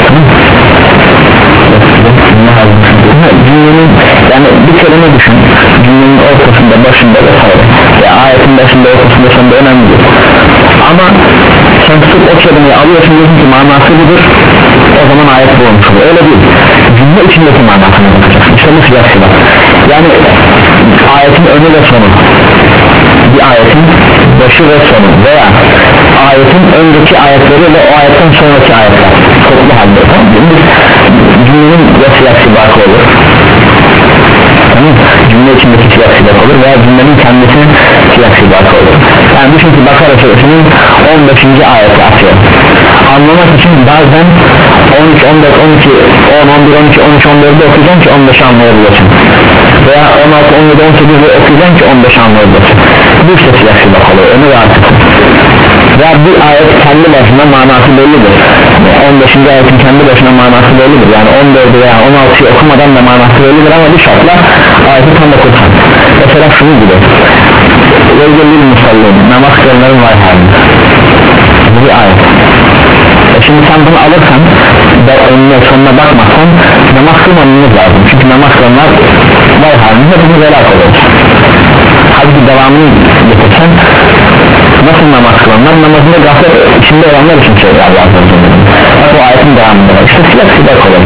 Cümlenin, yani bir kelime düşün, cümlenin ortasında, başında vesaire ya ayetin başında, ortasında, sonunda önemli değil. Ama sen tutup o kelimeyi alıyorsun, diyorsun ki manası budur, o zaman ayet bu olmuş olur. Öyle değil, cümle içindeki manasına bakacaksın. İşte bu siyah sibak, yani ayetin önü ve sonu, bir ayetin başı ve sonu veya ayetin önceki ayetleri ve o ayetten sonraki ayetler toplu halde, tamam mı? Cümlenin ya siyah sibak olur, tamam, cümle içindeki siyah sibak olur veya cümlenin kendisinin siyah sibak olur. Yani düşün ki Bakara suresinin on beşinci ayeti atıyor. Anlamak için bazen on üç, on dört, on iki, on, on bir, on iki, on üç, on dördü okuyacaksın ki on beşi anlayabiliyorsun. Veya on altı, on yedi, on sekizi okuyacaksın ki on beşi anlayabiliyorsun. Bu işte siyah sibak oluyor, önü ve arkası. Veya bir ayet kendi başına manası bellidir. on beşinci ayetin kendi başına manası bellidir. Yani on dördü veya on altıyı okumadan da manası bellidir ama bir şartla ayeti tam okursan. Mesela şunu gibi. Veygelil musallin, namaz kılanların var halinde. Bu bir ayet. E şimdi sen bunu alırsan da önüne sonuna bakmazsan namaz kılmanınız lazım. Çünkü namaz kılanlar var halinde bunu helak olur. Halbuki devamını getirsen nasıl namaz kılanlar, namazında gaflet içinde olanlar için söylüyor Allah Azze ve Celle. Bak o ayetin devamında var. İşte siyah sibak olur.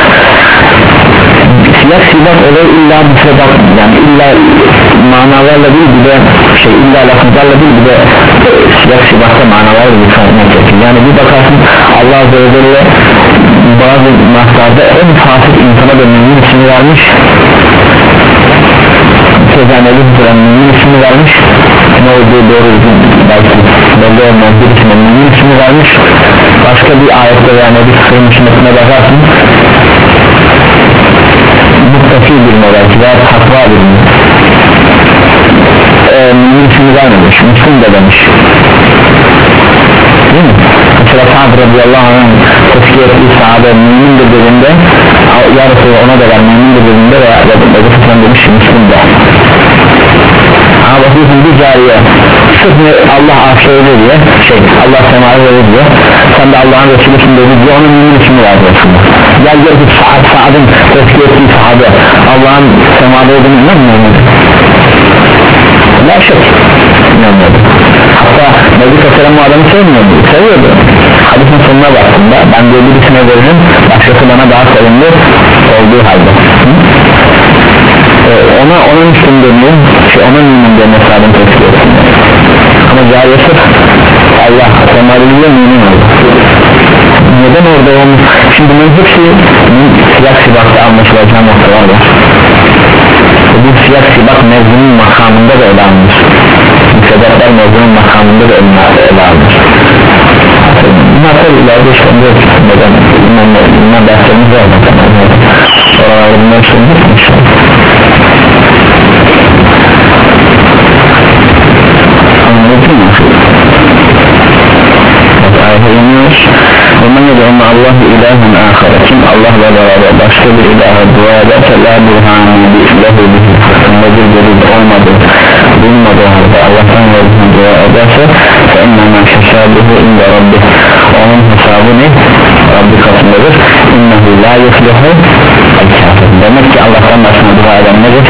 Siyah sibak olur illa müfredat, yani illa manalarla değil bir de şey illa lafızlarla değil bir de siyah sibakta manalarla yıkanmak gerekir. Yani bir bakarsın Allah Azze ve Celle bazı noktalarda en fasık insana da mümin ismini vermiş, sözlerine bir mümin ismini vermiş, ne olduğu doğru belki belli olmayan birisine mümin ismi vermiş, başka bir ayette veya Nebi Sıkı'nın sünnetine bakarsın muttaki birine belki veya takva birine e, mümin ismi vermemiş, Müslüm de demiş değil mi? Mesela Sa'd radıyallahu anh tezkiye ettiği sahabe mümin dediğinde ya Resulallah ona da ver mümin dediğinde veya Nebi Sıkı'nın demiş Müslüm de ama bakıyorsun bir cariye sırf Allah aşağıda diye şey Allah semaya verir diye sen de Allah'ın Resulü'sün dedi diye onun mümin ismi var diyorsun. Gel gel ki Sa'd Sa'd'ın tezkiye ettiği sahabe Allah'ın semada olduğunu inanmıyor muydu? La şek inanmıyordu. Hatta Nebi Sıkı'nın bu adamı sevmiyordu, seviyordu. Hadisin sonuna baktığında ben diye birisine veririm başkası bana daha sevimli olduğu halde Hı? ona onun üstün dönüyor şey onun mümin dönüyor Sa'd'ın tezkiye ettiğinde ama cariye sırf Allah semadiliyle mümin oldu. Neden orada olmuş? Şimdi bunun hepsi siyak sibakta anlaşılacağı noktalar var. Bu siyak sibak mevzunun makamında da ele alınır. Sebepler mevzunun makamında da ele alınır. Bunlar tabi ileride işte neden bunlar derslerimiz var oralarda bunlar şimdi anladın mı? Ayete iniyoruz وَمَنْ يَدْعُمَ اللّٰهِ اِلَٰهًا آخَرَ kim Allah'la beraber başka bir ilaha dua ederse لَا بُرْهَانِ لَهُ بِهِ nedir delil olmadı bulunmadığı halde Allah'tan verdiğine dua ederse فَاِنَّمَا حِسَابُهُ اِنْدَ رَبِّهِ onun hesabı ne? Rabbi katındadır اِنَّهُ لَا يُفْلِحُ الْكَافِرُ demek ki Allah'tan başına dua eden nedir?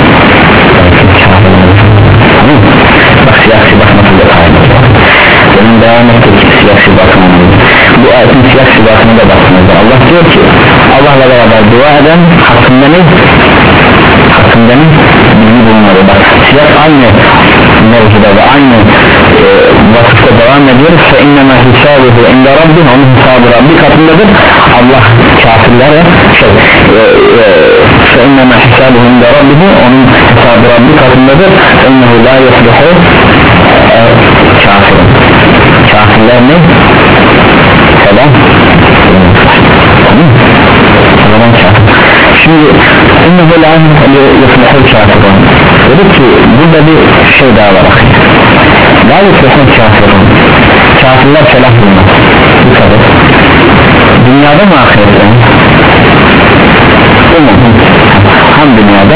Bak siyasi bak nasıl da kaynak benim devam ettik siyasi bakımını bu ayetin siyasi bakımına da bakımında Allah diyor ki Allah'la beraber dua eden hakkında ne? hakkında ne? bilgi bulunmadı bak siyak aynı mevzuda ve aynı e, vakıfta devam ediyoruz fe innema hisabuhu inde Rabbin onun hesabı Rabbi katındadır Allah kafirlere şey fe innema hisabuhu inde Rabbihi onun hesabı Rabbi katındadır ennehu la yuflihu kafirin kafirler ne? Selam o zaman kafir şimdi ennehu la yuflihu kafirin dedik ki burada bir şey daha var la yuflihu kafirin kafirler felah bulmaz bu kadar dünyada mı ahirette mi? hem dünyada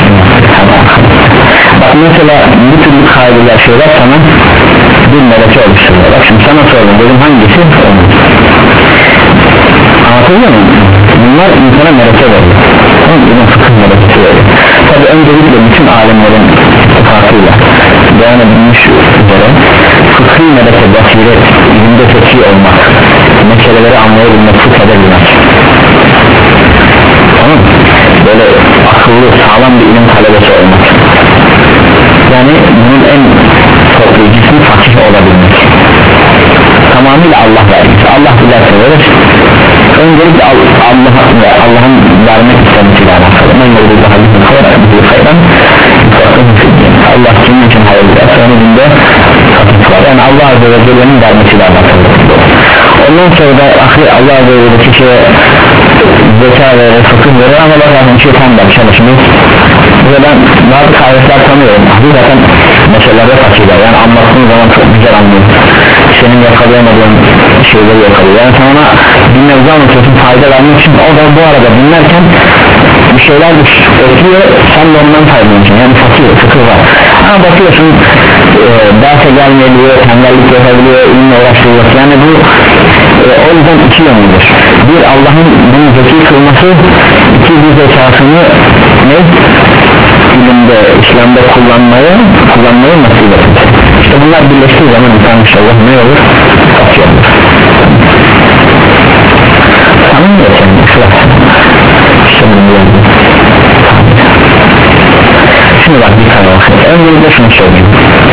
bak mesela bu türlü kaydeler şeyler sana bir meleke oluşturuyor bak şimdi sana sordum dedim hangisi? Anlatabiliyor muyum? bunlar insana meleke veriyor bunun fıkıh melekesi veriyor tabi öncelikle bütün alemlerin farkıyla beyan edilmiş üzere fıkhi meleke basiret ilimde fıkhi olmak meseleleri anlayabilmek fıkh edebilmek tamam mı? böyle akıllı sağlam bir ilim talebesi olmak yani bunun en toplayıcısı fakih olabilmek tamamıyla Allah vermiş Allah dilerse verir öncelikle Allah'ın Allah vermek istemesiyle alakalı men yoluyla hadisini kalarak hayran Allah kimin için hayır dilerse onun günde katıklar yani Allah Azze ve Celle'nin vermesiyle alakalı ondan sonra da ahir Allah Azze ve Celle kişiye zeka verir fıkıh verir ama bazen şeytan da çalışmıyor ve ben bazı kayıtlar tanıyorum zaten meselelerde fakirler yani anlattığın zaman çok güzel anlıyor senin yakalayamadığın şeyleri yakalıyor yani sen ona bir mevzu anlatıyorsun fayda vermek için o da bu arada dinlerken bir şeyler ekliyor sen de ondan faydalanıyorsun yani fakir fıkıh var ama bakıyorsun e, derse gelmeyebiliyor tembellik yapabiliyor ilimle uğraştırıyor yani bu e, o yüzden iki yönlüdür bir Allah'ın bunu zeki kılması iki bir zekasını ne? ilimde İslam'da kullanmayı kullanmayı nasip edin işte bunlar birleştiği zaman insan inşallah ne olur? Fakir olur tamam mı efendim? işte bunu yazdım şimdi bak bir tane bakın öncelikle şunu söyleyeyim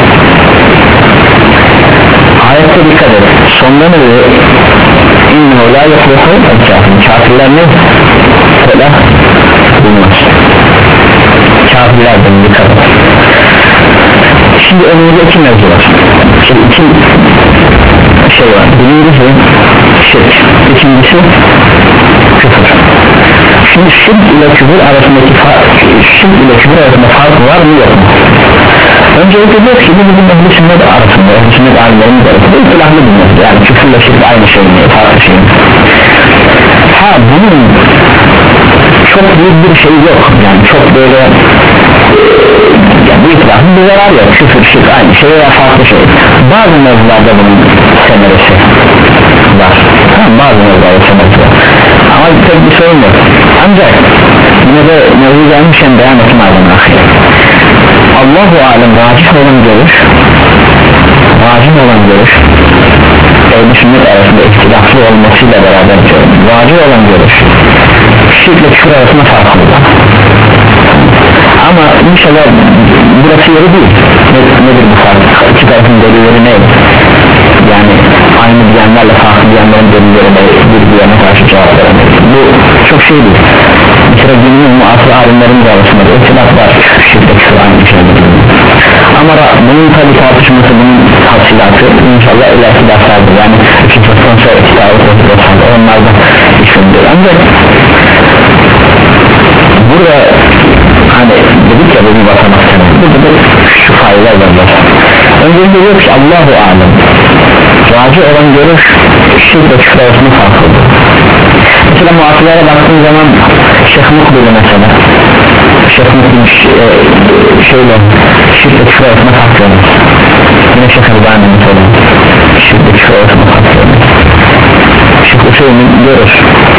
ayette dikkat edin sonunda ne diyor? İnnehu la yuflihu el-kafirun kafirler ne? felah bulmaz kafirlerden dikkat edin Şimdi önümüzde iki mevzu var. Şimdi iki şey var. Birincisi şirk, ikincisi küfür. Şimdi şirk ile küfür arasındaki fark, şirk ile küfür arasında fark var mı yok mu? Öncelikle diyor ki bu bizim ehl-i sünnet arasında, ehl-i sünnet alimlerimiz arasında ihtilaflı bir mevzu. Yani küfürle şirk aynı şey mi, farklı şey mi? Ha bunun çok büyük bir şey yok. Yani çok böyle yani bu ihtilafın bir zarar yok. Küfür, şirk aynı şey veya farklı şey. Bazı mevzularda bunun semeresi var. Tamam, bazı mevzularda semeresi var. Ama pek bir sorun yok. Ancak yine de mevzu gelmişken beyan etme adına Allah-u alem vacip olan görüş vacip olan görüş ehl-i sünnet arasında ihtilaflı olmasıyla beraber vacip olan görüş şirkle küfür arasında farklı ama inşallah burası yeri değil. Nedir bu fark? İki tarafın delilleri ne? Yani aynı diyenlerle farklı diyenlerin delillerine bir diyene karşı cevap veremeyiz. Bu çok şey değil. Mesela günümüz muasır alimlerimiz arasında bir ihtilaf var. Şirkle küfür aynı şey değil. Ama bunun tabi tartışması, bunun tafsilatı inşallah ileriki derslerde yani iki çoktan sonra kitabı onlardan düşündür. Ancak burada hani dedik ya benim basamaktan burada da şu faydalar var. Öncelikle diyor ki Allah-u alem raci olan görüş şirk ve küfür arasında farklıdır. Mesela muasirlere baktığın zaman Şeyh Mukbil'i mesela Şeyh Mukbil e, şöyle şirk ve küfür arasında farklıdır. Yine Şeyh Elbani mesela şirk ve küfür arasında farklıdır. Şeyh Hüseyin görür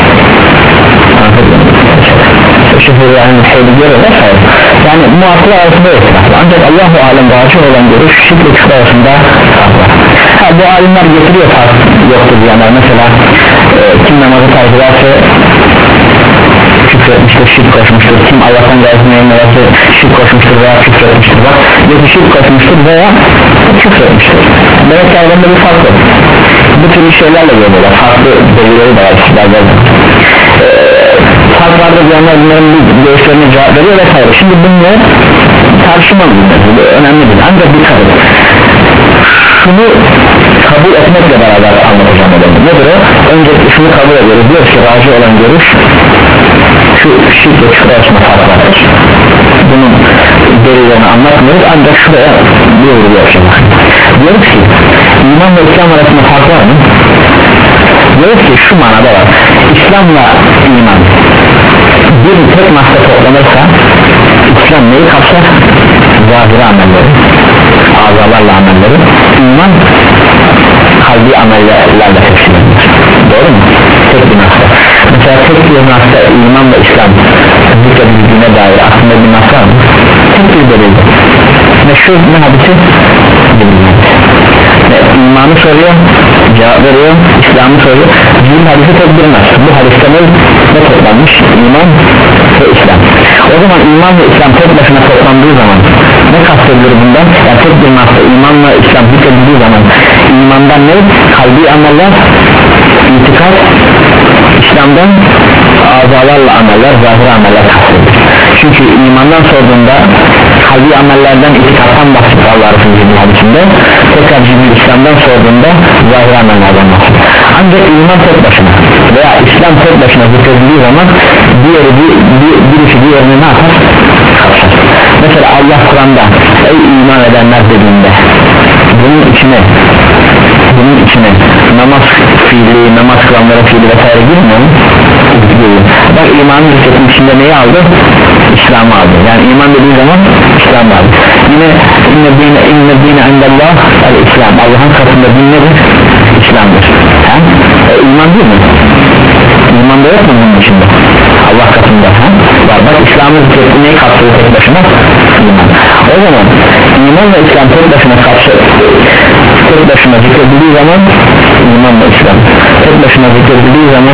şüpheli yani şeyde görür vesaire. Yani muasirler arasında yok. Ancak Allah-u alem raci olan görüş şirk ve küfür arasında farklıdır. Ha, bu alimler getiriyor fark yoktur diyenler mesela e, kim namazı terk ederse küfür etmiştir, şirk koşmuştur, kim Allah'tan gayretini yayınlarsa şirk koşmuştur veya küfür etmiştir bak ya şirk koşmuştur veya küfür etmiştir. Demek ki aralarında bir fark yok. Bu türlü şeylerle görüyorlar, farklı delilleri de var sizlerden e, fark vardır diyenler bunların bir görüşlerine cevap veriyor vesaire. Şimdi bunlar tartışmalı bir önemli değil ancak bir kabul şunu kabul etmekle beraber anlatacağım adamı. Nedir o? Öncelikle şunu kabul ediyoruz. Diyor ki raci olan görüş şu şirk ve küfür arasında fark vardır. Bunun delillerini anlatmıyoruz ancak şuraya bir vurgu yapacağız. Diyoruz ki iman ve İslam arasında fark var mı? Diyoruz ki şu manada var. İslam'la iman bir tek mahsa toplanırsa İslam neyi kapsar? Zahiri amelleri, azalarla amelleri, iman kalbi amellerle tefsir edilir. Doğru mu? Tek bir mahsa. Mesela tek bir mahsa iman ve İslam zikredildiğine dair aslında bir mahsa mı? Tek bir delildir. Meşhur ne hadisi? İmanı soruyor, cevap veriyor, İslam'ı soruyor. Cihil hadisi tek bir mahsa. Bu hadiste ne, ne toplanmış? İman ve İslam. O zaman iman ve İslam tek başına toplandığı zaman ne kastedilir bundan? Yani tek bir mahsa imanla İslam zikredildiği zaman imandan ne? Kalbi ameller, itikad, İslam'dan azalarla ameller, zahir ameller kastedilir. Çünkü imandan sorduğunda kalbi amellerden itikattan bahsedilir Allah Resulü'nün hadisinde, tekrar Cibril İslam'dan sorduğunda zahir amellerden bahsedilir. Ancak iman tek başına veya İslam tek başına zikredildiği zaman diğeri bir, bir, birisi diğerini ne yapar? Kapsar. Mesela Allah Kur'an'da ey iman edenler dediğinde bunun içine bunun içine namaz fiili, namaz kılanlara fiili vesaire girmiyor mu? Bak imanın zikretin içinde neyi aldı? İslam'ı aldı. Yani iman dediği zaman İslam'ı aldı. Yine inne dine inne dine indallah el-İslam. Allah'ın katında din nedir? İslam'dır. Ha? E, iman değil mi? İman da yok mu bunun içinde? Allah katında. Ha? Var. Bak İslam'ın zikretin neyi kapsıyor tek başına? İman. O zaman iman ve İslam tek başına kapsıyor. Tek başına zikredildiği zaman iman ve İslam. Tek başına zikredildiği zaman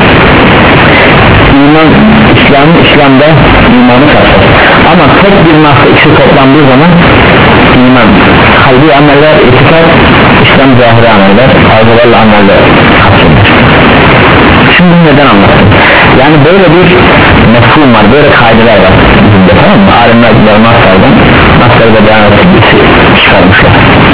iman, İslam, İslam'da imanı kapsar. Ama tek bir mahsa ikisi toplandığı zaman iman, kalbi ameller, itikad, İslam zahiri ameller, arzularla ameller kapsar. Şimdi neden anlattım? Yani böyle bir mefhum var, böyle kaideler var bizimde, tamam mı? Alimler bunları Naslar'dan Naslar'da beyan ettikçesi çıkarmışlar.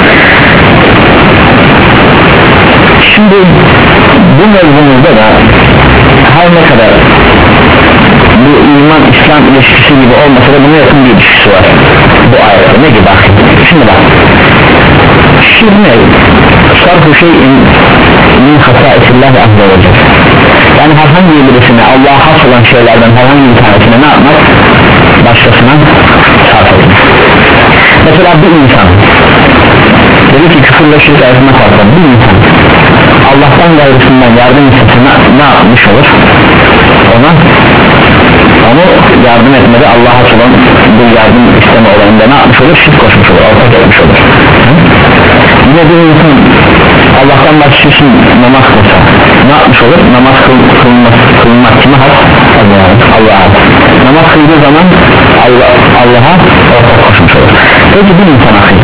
Şimdi bu mevzumuzda da her ne kadar bu iman İslam ilişkisi gibi olmasa da buna yakın bir ilişkisi var bu ayette. Ne gibi? Şimdi bak, şirk ne? Sarfu şeyin min hataillahi azze ve celle. Yani herhangi birisine Allah'a has olan şeylerden herhangi bir tanesine ne yapmak? Başkasına sarf etmek. Mesela bir insan dedi ki küfürle şirk arasında fark var. Bir insan Allah'tan gayrısından yardım istese ne, ne yapmış olur? Ona onu yardım etmede Allah'a olan bu yardım isteme olayında ne yapmış olur? Şirk koşmuş olur, ortak etmiş olur. Yine bir insan Allah'tan başka için namaz kılsa ne yapmış olur? Namaz kıl, kılmak, kılmak kime has? Allah'a. Namaz kıldığı zaman Allah, Allah'a ortak koşmuş olur. Peki bir insan akıl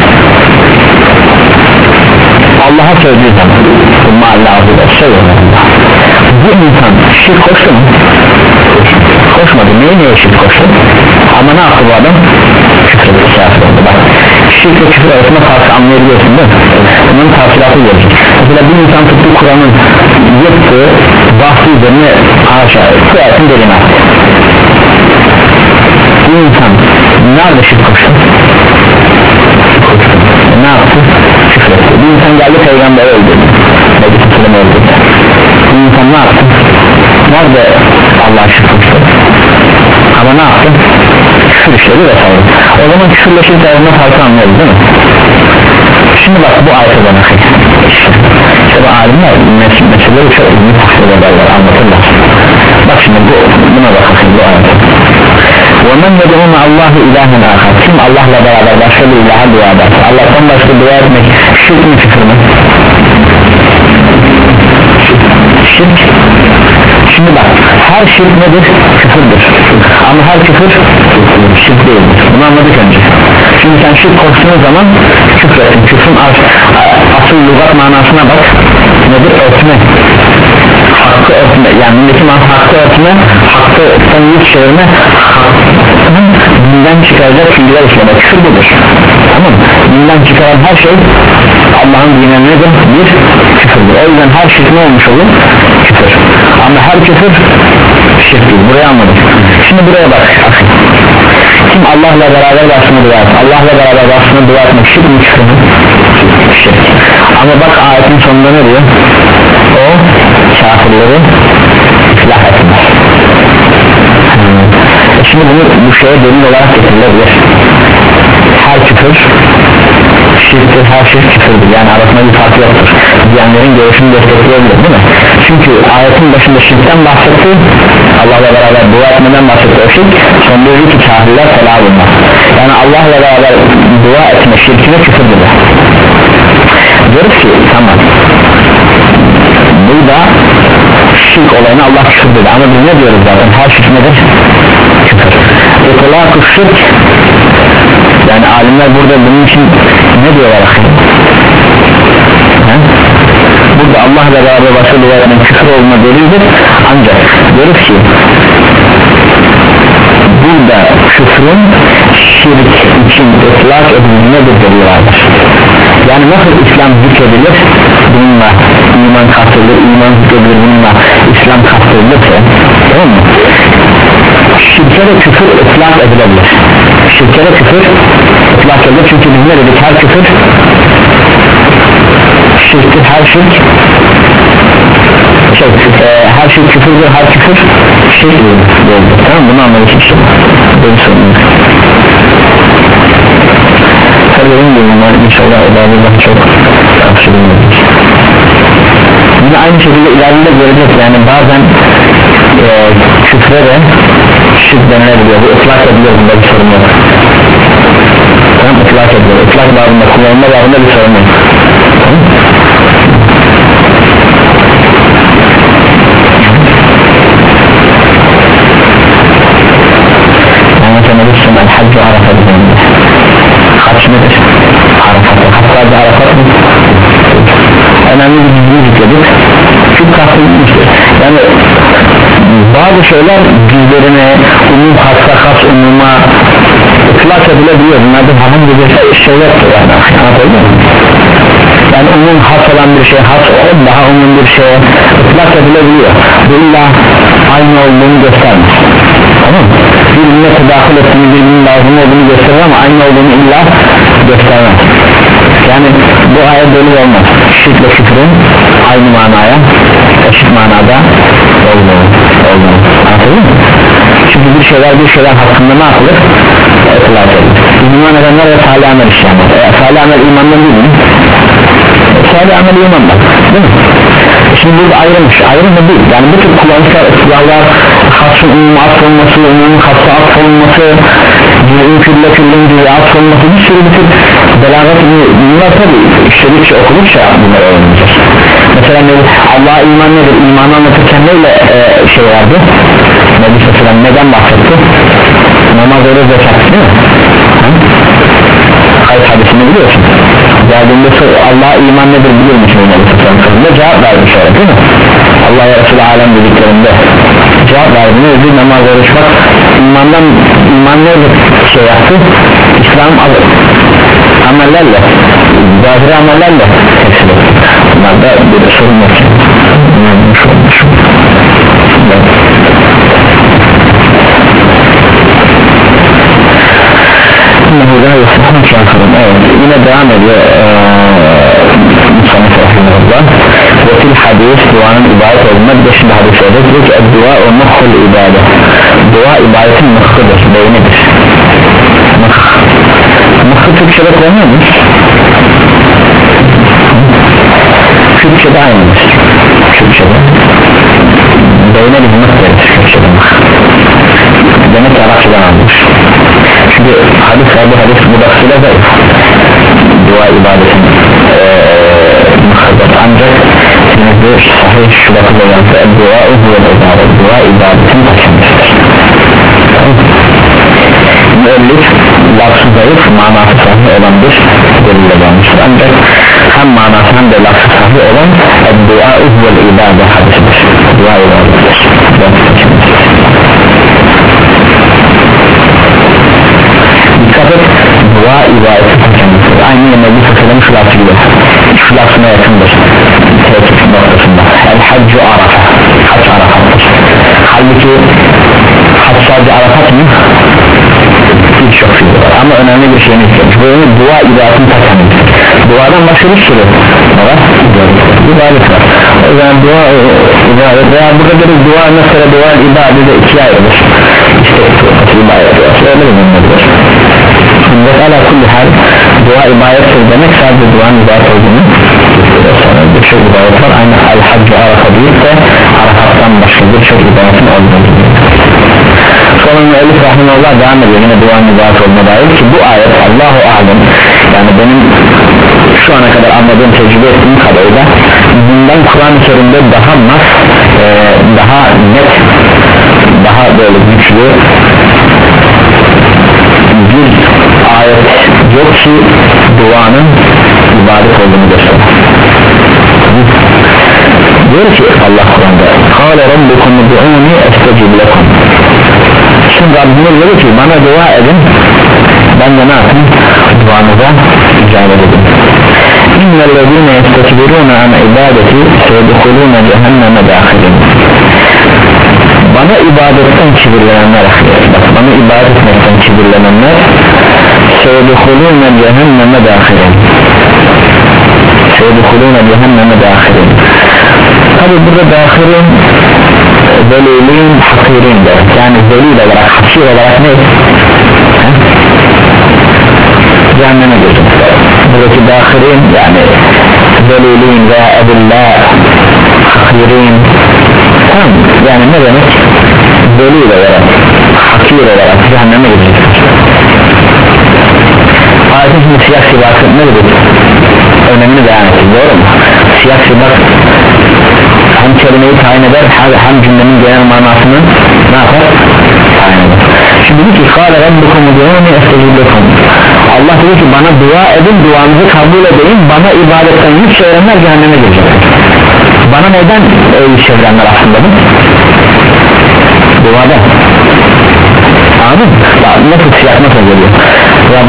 Allah'a söylediği zaman bu insan şirk koştu mu? Koşmadı. Neye neye şirk koştu? Ama ne yaptı bu adam? Küfür etti, kafir oldu. Bak, şirk ve küfür arasında farkı anlayabiliyorsun değil mi? Bunun tafsilatı gelecek. Mesela bir insan tuttu Kur'an'ın yıktığı bahsi üzerine aşağı kıyasın derine attı. Bu insan nerede şirk koştu? Ne yaptı? Küfür etti. Bir insan geldi peygamberi öldürdü. Meclisini öldürdü. Bu insan ne yaptı? Nerede Allah'a şirk koştu? Ama ne yaptı? Küfür işleri ve savru. O zaman küfürle şirk arasında farkı anlıyoruz değil mi? Şimdi bak bu ayete bana işte bu alimler mes meseleleri çok ilmi tahsil ederler, anlatırlar. Bak şimdi bu, buna bakın bu ayete. وَمَنْ يَدْعُونَ اللّٰهِ اِلٰهًا آخَرٍ. Kim Allah'la beraber başka bir ilaha dua eder? Allah'tan başka dua etmek şirk mi, küfür mü? Şirk. Şimdi bak, her şirk nedir? Küfürdür. Ama her küfür şirk değildir. Bunu anladık önce. Şimdi sen şirk koştuğun zaman küfrettin. Küfrün asıl lügat manasına bak. Nedir? Örtme. Hakkı örtme. Yani milletin hakkı örtme, hakkı sen yüz çevirme, hakkının dinden çıkaracak fiiller işleme. Küfür budur. Tamam mı? Dinden çıkaran her şey Allah'ın dinine nedir? Bir küfürdür. O yüzden her şirk ne olmuş olur? Küfür. Ama her küfür şirk değil. Burayı anladık. Şimdi buraya bak. Kim Allah'la beraber başına dua etmek, Allah'la beraber başına dua etmek şirk mi, küfür mü? Şirk. Ama bak ayetin sonunda ne diyor? O kafirleri ıslah etmez. hmm. Şimdi bunu bu şeye delil olarak getirilebilir. Her küfür şirktir, her şirk küfürdür. Yani arasında bir fark yoktur diyenlerin görüşünü destekleyebilir değil mi? Çünkü ayetin başında şirkten bahsetti, Allah'la beraber dua etmeden bahsetti. O şirk son diyor ki kafirler fela bulmaz. Yani Allah'la beraber dua etme şirkine küfürdür. Diyoruz ki tamam, burada şirk olayına Allah küfür dedi ama biz ne diyoruz zaten? Her şirk nedir? Küfür. İtlâk-ı şirk, yani alimler burada bunun için ne diyorlar? He? Burada Allah'la beraber başka dua etmenin küfür olduğuna delildir. Ancak diyoruz ki burada küfrün şirk için itlâk edildiğine bir delil vardır. Yani nasıl İslam zikredilir bununla iman kastedilir, iman zikredilir bununla İslam kastedilirse, tamam mı? Şirke de küfür itlak edilebilir. Şirke de küfür itlak edilir. Çünkü biz ne dedik? Her küfür şirktir, her şirk şey, e, her şirk küfürdür, her küfür şirk değildir. Tamam mı? Bunu anladık işte. Böyle sorun. Tabii bunlar inşallah Allah çok tavsiye edilir. Yine aynı şekilde ileride göreceğiz. Yani bazen e, küfre de şirk denilebiliyor. Bu ıtlak ediliyor, bunda bir sorun yok. Tamam, ıtlak ediliyor. Itlak bağında, kullanma bağında bir sorun yok. Tamam. Yani mesela bizim el-haccı Arafat edildi. Hac nedir? Arafat. Hatta bir Arafat mı? Önemli bir bilgi yükledik. Şirk kastedilmiştir. Yani bazı şeyler cüzlerine, umum hassa has umuma ıtlak edilebiliyor. Bunlarda herhangi bir şey yoktur yani. Anlatabiliyor muyum? Yani umum has olan bir şey has daha umum bir şeye ıtlak edilebiliyor. Bu illa aynı olduğunu göstermez. Tamam mı? Birbirine tedakül ettiğini, birbirinin lazım olduğunu gösterir ama aynı olduğunu illa göstermez. Yani bu ayet delil olmaz. Şirkle küfrün aynı manaya, eşit manada olmuyor. Olmuyor. Anladın mı? Çünkü bir şeyler bir şeyler hakkında ne yapılır? Itlak edilir. İman edenler ve salih amel işlemez. E, salih amel imandan değil mi? Salih amel imandan. Değil mi? Şimdi burada ayrılmış, ayrılma değil. Yani bu tür kullanışlar, ıslahlar, hasrın umuma atfolması, umumun hasra atfolması, cüzün külle küllün cüzü atfolması, bir sürü bir tür belagat bunlar tabi işledikçe okudukça bunları öğreneceğiz. Mesela ne, Allah'a iman nedir? İmanı anlatırken neyle e, şey vardı? Nebi Sallam neden bahsetti? Namaz öyle zekat değil mi? Kayıt hadisini biliyorsun. Geldiğinde Allah'a iman nedir bilir misin? Nebi Sallam ne cevap vermiş öyle değil mi? Allah ya Resulü alem dediklerinde cevap verdi. Ne dedi? Namaz oruç bak imandan iman neyle şey yaptı? İslam amellerle zahiri amellerle teslim etti. Bunlarda bir sorun yok. Yanlış olmuş. Evet, yine devam ediyor Musanif Rahimullah ve fil hadis duanın ibadet olduğunda bir de şimdi hadis edecek diyor ki dua o muhul ibadet, dua ibadetin muhkudur, beynidir. Muh muhku Türkçe'de kullanıyor muyuz? Türkçe'de aynıdır. Türkçe'de beyne bir muh verir Türkçe'de muh. Demek ki Arapçadan almış. Çünkü hadis var, bu hadis bu daksıyla zayıf. Dua ibadetin muhkudur ancak bir sahih şu bakıda yansı dua uhuvel ibadet, dua ibadetin taşımıştır. Müellif lafzı zayıf, manası sahih olan bir delille gelmiştir ancak hem manası hem de lafzı sahih olan dua uhuvel ibadet hadisidir, dua ibadettir. Dikkat et, dua ibadeti taşımıştır. Aynı Nebi Sallam şu lafzı gibi, şu lafzına yakındır tehdit noktasında. El haccu arafa, hac arafattır. Halbuki hac sadece arafat mı? Birçok şey var ama önemli bir şeyini istemiş. Böyle dua ibadetini taşımıştır. Duadan başka bir sürü var, ibadet var. O zaman dua ibadet veya burada bir dua mesela dua ibadet de ikiye ayrılır. İstek tuğması ibadet var. Öyle mi olabilir? Ve ala kulli hal dua ibadettir demek sadece duanın ibadet olduğunu sonra birçok ibadet var. Aynı el-haccu arafa değil de arafattan başka birçok ibadetin olduğunu. Sonra müellif rahimahullah devam ediyor yine duanın ibadet olduğuna dair ki bu ayet Allahu alem, yani benim şu ana kadar anladığım, tecrübe ettiğim kadarıyla bundan Kur'an-ı Kerim'de daha nas, e, daha net, daha böyle güçlü bir ayet yok ki duanın ibadet olduğunu gösterir. Diyor ki Allah Kur'an'da "Kâle rabbukum ud'ûni estecib lekum." Şimdi Rabbimiz diyor ki bana dua edin, ben de ne yapayım? Duanıza icabet edin. İnnellezîne yestekbirûne an ibadeti seyedhulûne cehenneme dâhilin. Bana ibadetten kibirlenenler, bak bana ibadet etmekten kibirlenenler seyedhulûne cehenneme dâhilin. Seyedhulûne cehenneme dâhilin. Tabi burada dâhilin zelilin hakirin de, yani zelil olarak, hakir olarak ne? Cehenneme girecek. Buradaki dâhilin yani zelilin veya edillâ hakirin, tamam, yani ne demek? Zelil olarak, hakir olarak cehenneme girecek. Ayetin şimdi siyah sibası ne dedik? Önemini beyan ettik, doğru mu? Siyah sibas hem kelimeyi tayin eder hem cümlenin genel manasını ne yapar? Tayin eder. Şimdi dedi ki "Kâle rabbukum ud'ûni estecib lekum." Allah dedi ki bana dua edin, duanızı kabul edeyim, bana ibadetten yüz çevirenler cehenneme girecekler. Bana neden öyle çevirenler aslında bu?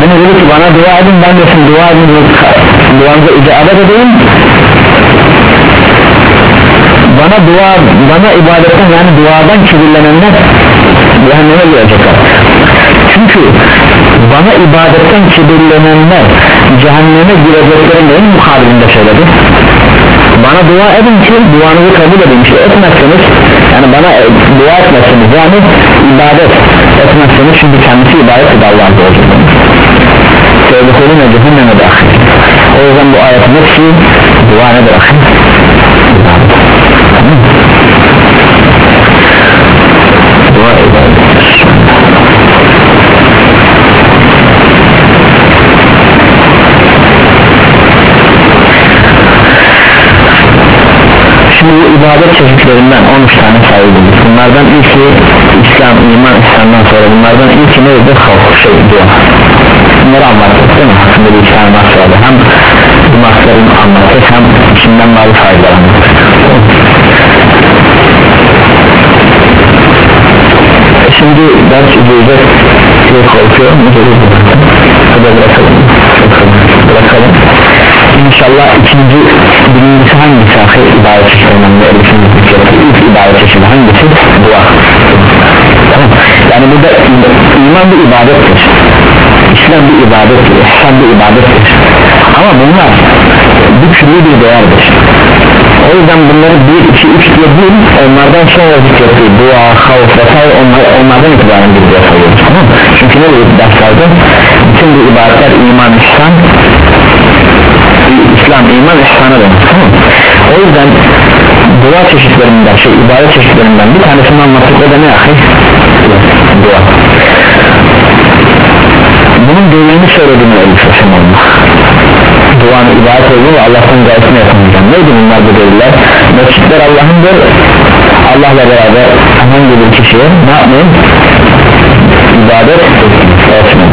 Rabbine dedi ki bana dua edin, ben de sizin dua edin, duanıza icabet edeyim, bana dua, bana ibadetten yani duadan kibirlenenler cehenneme girecekler. Çünkü bana ibadetten kibirlenenler cehenneme gireceklerin en mukabilinde söyledi. Bana dua edin ki duanızı kabul edin. İşte etmezseniz, yani bana dua etmezseniz, yani ibadet etmezseniz, çünkü kendisi ibadet eder Allah'a olacak. Sevdikoluna cehenneme de ahir. O yüzden bu ayetin hepsi dua nedir ahir? Dua ibadettir. Şimdi bu ibadet çeşitlerinden on üç tane sayılır. Bunlardan ilki İslam, iman, İslam'dan sonra bunlardan ilki neydi? Havf, şey, dua. Bunları anlattık değil mi? Hakkında bir iki tane mahs vardı. Hem bu mahsların anlattık, hem içinden bazı faydalar anlattık. Şimdi ders izleyecek diye korkuyorum. Burada bırakalım. Bırakalım. İnşallah ikinci, birincisi hangisi ahir ibadet çeşitlerinden ve ilk ibadet çeşidi hangisi? Dua. Tamam. Yani burada iman bir ibadettir, İslam bir ibadettir, İhsan bir ibadettir. Ama bunlar bir türlü bir değerdir. O yüzden bunları bir, iki, üç diye değil, onlardan sonra zikrettiği dua, havf vesaire onlar, onlardan itibaren bir diye sayıyoruz. Tamam. Çünkü ne diyor derslerde? Bütün bu ibadetler iman, İslam, İslam, iman, ihsana dönüyor. Tamam. O yüzden dua çeşitlerinden, şey ibadet çeşitlerinden bir tanesini anlattık, o da ne ahir? Dua. Bunun delilini söylediğini ölçüsün olmak. Duanın ibadet olduğu ve Allah'tan gayetini yapamayacağım. Neydi bunlar bu deliller? Mescitler Allah'ındır. Allah'la beraber herhangi bir kişiye ne yapmayın? İbadet etmeyin.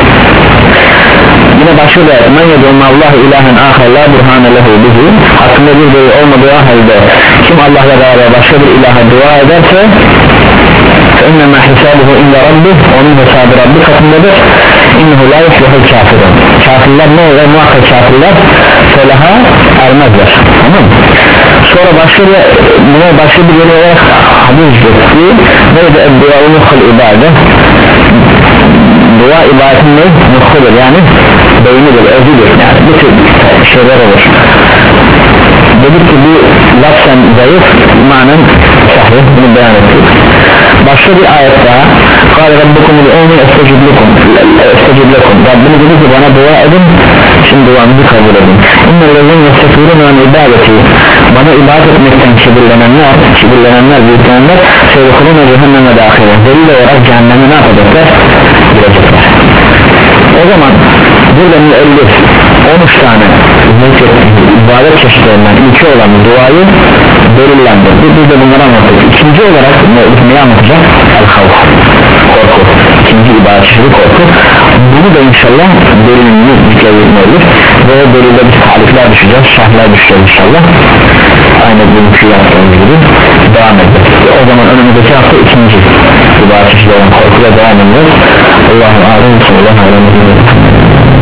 Yine başlıyor da men yed'un Allahu ilahen ahar la burhane lehu bihi, hakkında bir delil olmadığı halde kim Allah'la beraber başka bir ilaha dua ederse فَاِنَّمَا حِسَابُهُ اِنَّ رَبِّهِ, onun hesabı Rabbi katındadır. اِنَّهُ لَا يُفْلِحُ الْكَافِرُونَ, kafirler ne olur? Muhakkak kafirler felaha ermezler. Tamam. Sonra başka bir buna başka bir yeri olarak hadis etti. Neydi? Dua-u muhul ibadet. Dua ibadetin ne? Muhulur, yani beynidir, özüdür, yani bir tür şeyler olur. Dedik ki bu lafzen zayıf, manen sahih, bunu beyan ettik. Başka bir ayet daha, قال ربكم ادعوني استجب لكم استجب لكم, Rabbim dedi ki bana dua edin, şimdi duanızı kabul edin. İnnellezîne yestekbirûne an ibadeti, bana ibadet etmekten kibirlenenler, kibirlenenler, büyüklenenler sevdikulûne cehenneme dâhile, delil olarak cehenneme ne yapacaklar? Girecekler. O zaman burada müellif on üç tane ibadet çeşitlerinden ilki olan duayı delillendirdi. Biz de bunları anlattık. İkinci olarak neyi anlatacak? El-havf, korku. İkinci ibadet çeşidi korku. Bunu da inşallah delilini zikredilme olur ve delilde biz tarifler düşeceğiz, şerhler düşeceğiz inşallah. Aynı bugünkü yaptığımız gibi devam edeceğiz. O zaman önümüzdeki hafta ikinci ibadet çeşidi olan korkuyla devam ediyoruz. Allah'ın âlâ sallallahu aleyhi ve sellem.